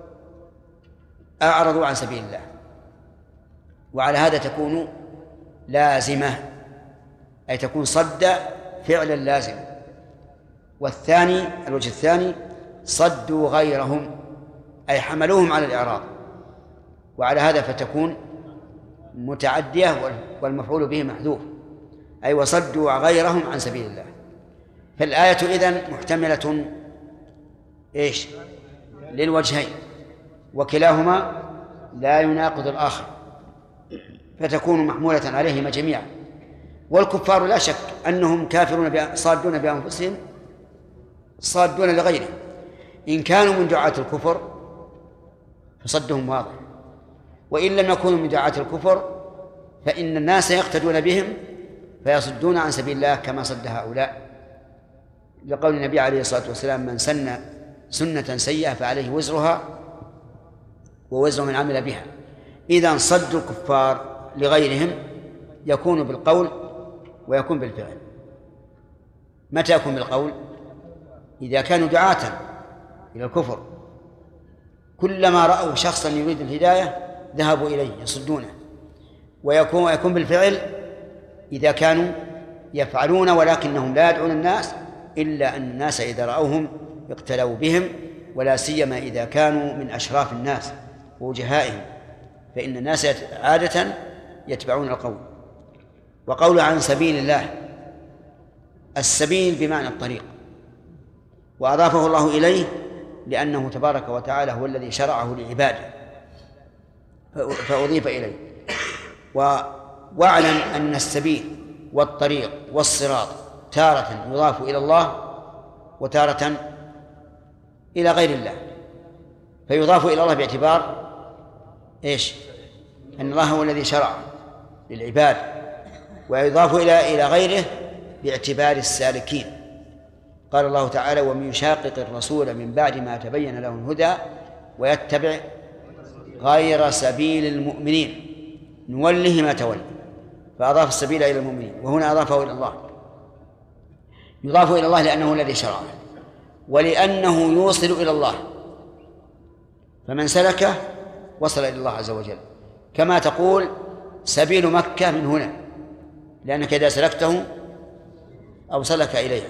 أعرضوا عن سبيل الله، وعلى هذا تكون لازمة، أي تكون صد فعلا لازم. والثاني الوجه الثاني صدوا غيرهم، أي حملوهم على الإعراض، وعلى هذا فتكون متعدية والمفعول به محذوف، أي وصدوا غيرهم عن سبيل الله. فالآية إذن محتملة إيش؟ للوجهين، وكلاهما لا يناقض الآخر، فتكون محمولة عليهما جميعا. والكفار لا شك أنهم كافرون صادون بأنفسهم صادون لغيره. إن كانوا من دعاة الكفر فصدهم واضح، وإن لم يكونوا من دعاة الكفر فإن الناس يقتدون بهم فيصدون عن سبيل الله كما صد هؤلاء، لقول النبي عليه الصلاة والسلام: من سن سنة سيئة فعليه وزرها ووزر من عمل بها. إذا صد الكفار لغيرهم يكون بالقول ويكون بالفعل. متى يكون بالقول؟ إذا كانوا دعاة إلى الكفر، كلما رأوا شخصا يريد الهداية ذهبوا إليه يصدونه. ويكون بالفعل إذا كانوا يفعلون ولكنهم لا يدعون الناس، إلا أن الناس إذا رأوهم اقتلوا بهم، ولا سيما إذا كانوا من أشراف الناس ووجهائهم، فإن الناس عادة يتبعون القول. وقول عن سبيل الله، السبيل بمعنى الطريق، وأضافه الله إليه لأنه تبارك وتعالى هو الذي شرعه لعباده فأضيف إليه. واعلم أن السبيل والطريق والصراط تارة يضاف إلى الله وتارة إلى غير الله. فيضاف إلى الله باعتبار إيش؟ أن الله هو الذي شرع للعباد، ويضاف إلى غيره باعتبار السالكين. قال الله تعالى: ومن يشاقق الرسول من بعد ما تبين له الهدى ويتبع غير سبيل المؤمنين نوله ما تولى. فأضاف السبيل إلى المؤمنين، وهنا أضافه إلى الله. يضاف إلى الله لأنه الذي شرعه، ولأنه يوصل إلى الله، فمن سلكه وصل إلى الله عز وجل. كما تقول سبيل مكة من هنا، لأنك إذا سلكته أوصلك إليها.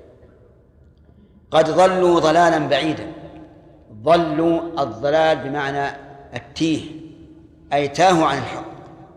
قد ضلوا ضلالا بعيدا. ضلوا الضلال بمعنى التيه، أي تاهوا عن الحق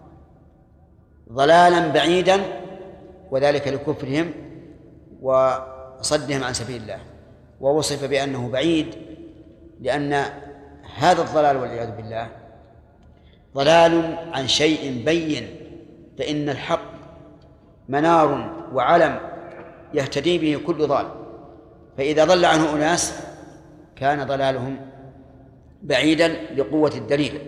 ضلالا بعيدا، وذلك لكفرهم وصدهم عن سبيل الله. ووصف بأنه بعيد لأن هذا الضلال والعياذ بالله ضلال عن شيء بين، فإن الحق منار وعلم يهتدي به كل ضال، فإذا ضل عنه أناس كان ضلالهم بعيدا لقوة الدليل.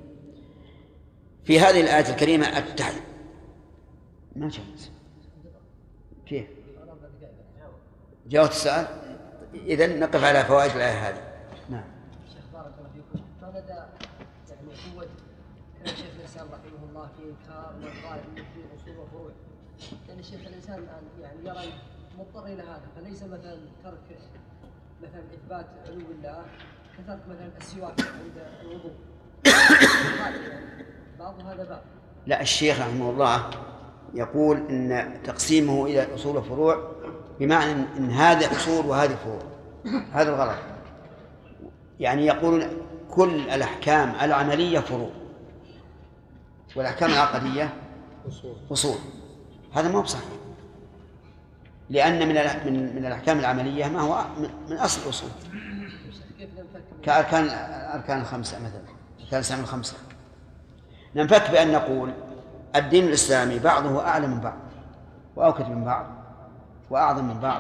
في هذه الآية الكريمة التحديد ما جاوز. كيف؟ جاوبت السؤال؟ إذن نقف على فوائد الآية هذه. نعم. شيخ بارك الله فيكم، ما مدى يعني قوة كان شيخ الإسلام رحمه الله في إنكار من قال إنه في أصول وفروع؟ يعني شيخ الإنسان يعني يرى مضطر إلى هذا، فليس مثلا ترك مثلا إثبات علو الله كترك مثلا السواك عند الوضوء. بعض هذا بعض. لا، الشيخ رحمه الله يقول إن تقسيمه إلى أصول وفروع بمعنى إن هذا أصول وهذه فروع، هذا الغلط. يعني يقولون كل الأحكام العملية فروع والأحكام العقدية أصول. هذا ما هو صحيح، لأن من الأحكام العملية ما هو من أصل الأصول، كأركان الخمسة مثلا، أركان الإسلام الخمسة. ننفك بأن نقول الدين الإسلامي بعضه أعلى من بعض وأوكد من بعض وأعظم من بعض،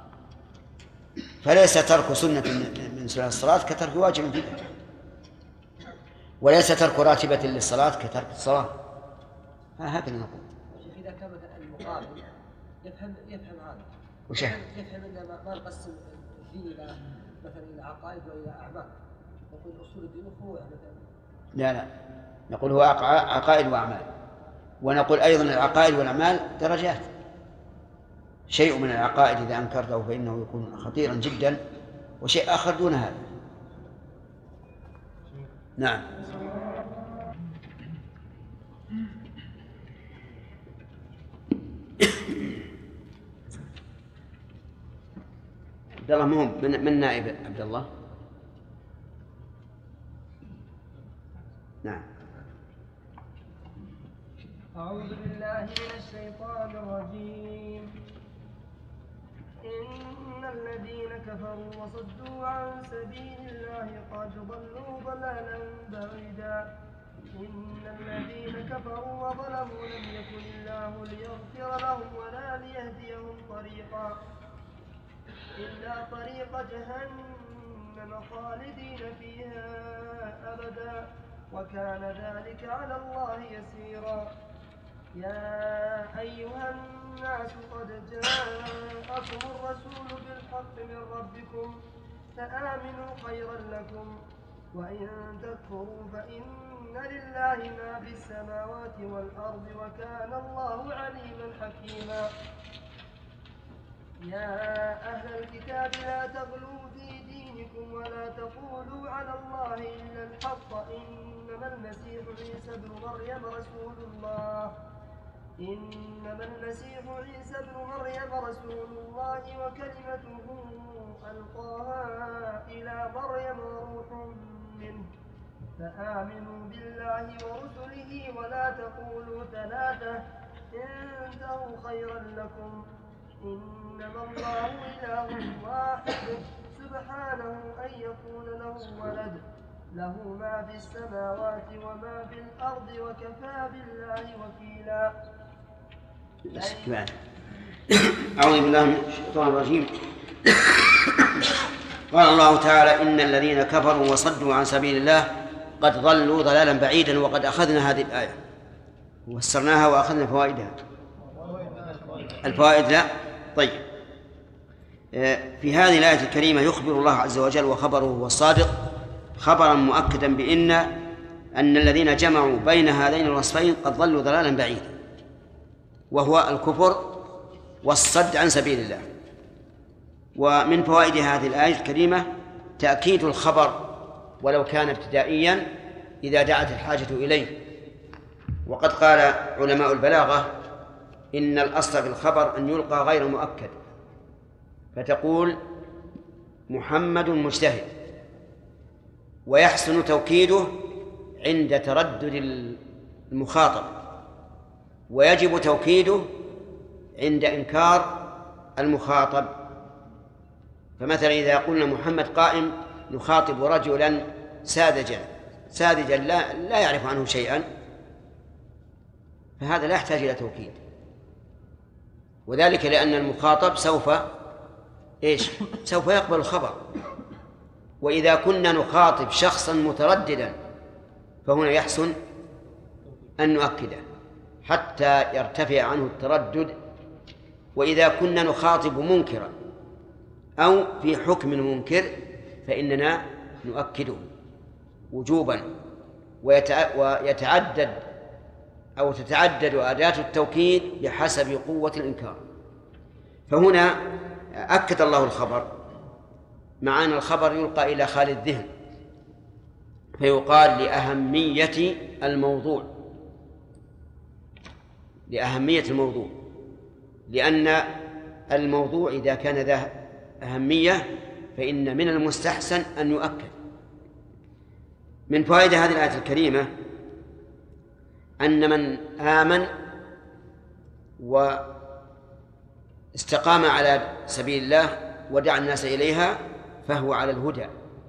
فليس ترك سنة من سنن الصلاة كترك واجب فيها، وليس ترك راتبة للصلاة كترك الصلاة. هكذا نقول. إذا كان المقابل يفهم هذا، وشهد يفهم أن ما نقسم الدين إلى مثلا إلى عقائد وإلى أعمال، نقول أصول الدين وفروع مثلا. لا، نقول هو عقائد وأعمال، ونقول أيضا العقائد والأعمال درجات. شيء من العقائد إذا أنكرته فإنه يكون خطيرا جدا، وشيء آخر دون هذا. نعم. عبد الله مهم من نائب عبد الله. نعم. أعوذ بالله من الشيطان الرجيم. إن الذين كفروا وصدوا عن سبيل الله قد ضلوا ضلالا بعيدا. إن الذين كفروا وظلموا لم يكن الله ليغفر لهم ولا ليهديهم طريقا. إلا طريق جهنم خالدين فيها أبدا وكان ذلك على الله يسيرا. يا أيها الناس قد جاءكم الرسول بالحق من ربكم فآمنوا خيرا لكم وإن تكفروا فإن لله ما في السماوات والأرض وكان الله عليما حكيما. يا أهل الكتاب لا تغلوا في دينكم ولا تقولوا على الله إلا الحق إنما المسيح عيسى بن مريم رسول الله وكلمته ألقاها إلى مريم وروح منه فآمنوا بالله ورسله ولا تقولوا ثلاثة انتهوا خيرا لكم إنما الله إله واحد سبحانه أن يكون له ولد له ما في السماوات وما في الأرض وكفى بالله وكيلا. أعوذ بالله من الشيطان الرجيم. قال الله تعالى إن الذين كفروا وصدوا عن سبيل الله قد ضلوا ضلالا بعيدا. وقد أخذنا هذه الآية وفسرناها وأخذنا فوائدها. الفوائد لا. طيب، في هذه الآية الكريمة يخبر الله عز وجل وخبره هو الصادق خبرا مؤكدا بأن الذين جمعوا بين هذين الوصفين قد ضلوا ضلالا بعيدا، وهو الكفر والصد عن سبيل الله. ومن فوائد هذه الآية الكريمة تأكيد الخبر ولو كان ابتدائيا إذا دعت الحاجة إليه. وقد قال علماء البلاغة إن الأصل في الخبر أن يلقى غير مؤكد، فتقول محمد مجتهد، ويحسن توكيده عند تردد المخاطب، ويجب توكيده عند إنكار المخاطب. فمثلا إذا قلنا محمد قائم نخاطب رجلا ساذجا لا يعرف عنه شيئا، فهذا لا يحتاج إلى توكيد، وذلك لأن المخاطب سوف يقبل الخبر. وإذا كنا نخاطب شخصا مترددا فهنا يحسن أن نؤكده حتى يرتفع عنه التردد. وإذا كنا نخاطب منكرا أو في حكم منكر فإننا نؤكده وجوبا، ويتعدد أو تتعدد أداة التوكيد بحسب قوة الإنكار. فهنا أكد الله الخبر، مع أن الخبر يلقى إلى خالي الذهن فيقال لأهمية الموضوع، لأن الموضوع إذا كان ذا أهمية فإن من المستحسن أن يؤكد. من فوائد هذه الآية الكريمة أن من آمن واستقام على سبيل الله ودعا الناس إليها فهو على الهدى.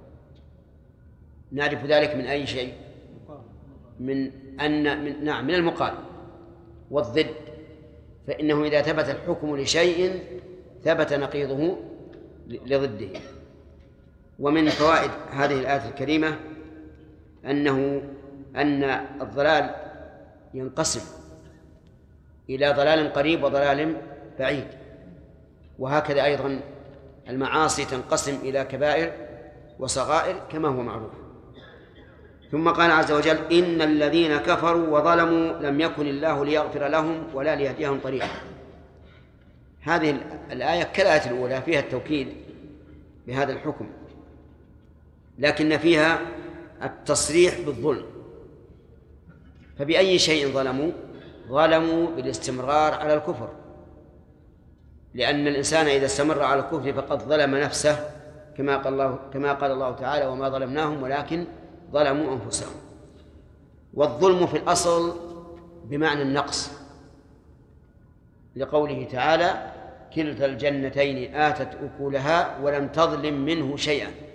نعرف ذلك من أي شيء؟ من المقال والضد، فإنه إذا ثبت الحكم لشيء ثبت نقيضه لضده. ومن فوائد هذه الآية الكريمة أن الضلال ينقسم إلى ضلال قريب وضلال بعيد، وهكذا أيضا المعاصي تنقسم إلى كبائر وصغائر كما هو معروف. ثم قال عز وجل إن الذين كفروا وظلموا لم يكن الله ليغفر لهم ولا ليهديهم طريقا. هذه الآية كالآية الأولى فيها التوكيد بهذا الحكم، لكن فيها التصريح بالظلم. فبأي شيء ظلموا بالاستمرار على الكفر، لأن الإنسان إذا استمر على الكفر فقد ظلم نفسه كما قال الله تعالى وما ظلمناهم ولكن ظلموا أنفسهم. والظلم في الأصل بمعنى النقص، لقوله تعالى كلتا الجنتين آتت أكلها ولم تظلم منه شيئا.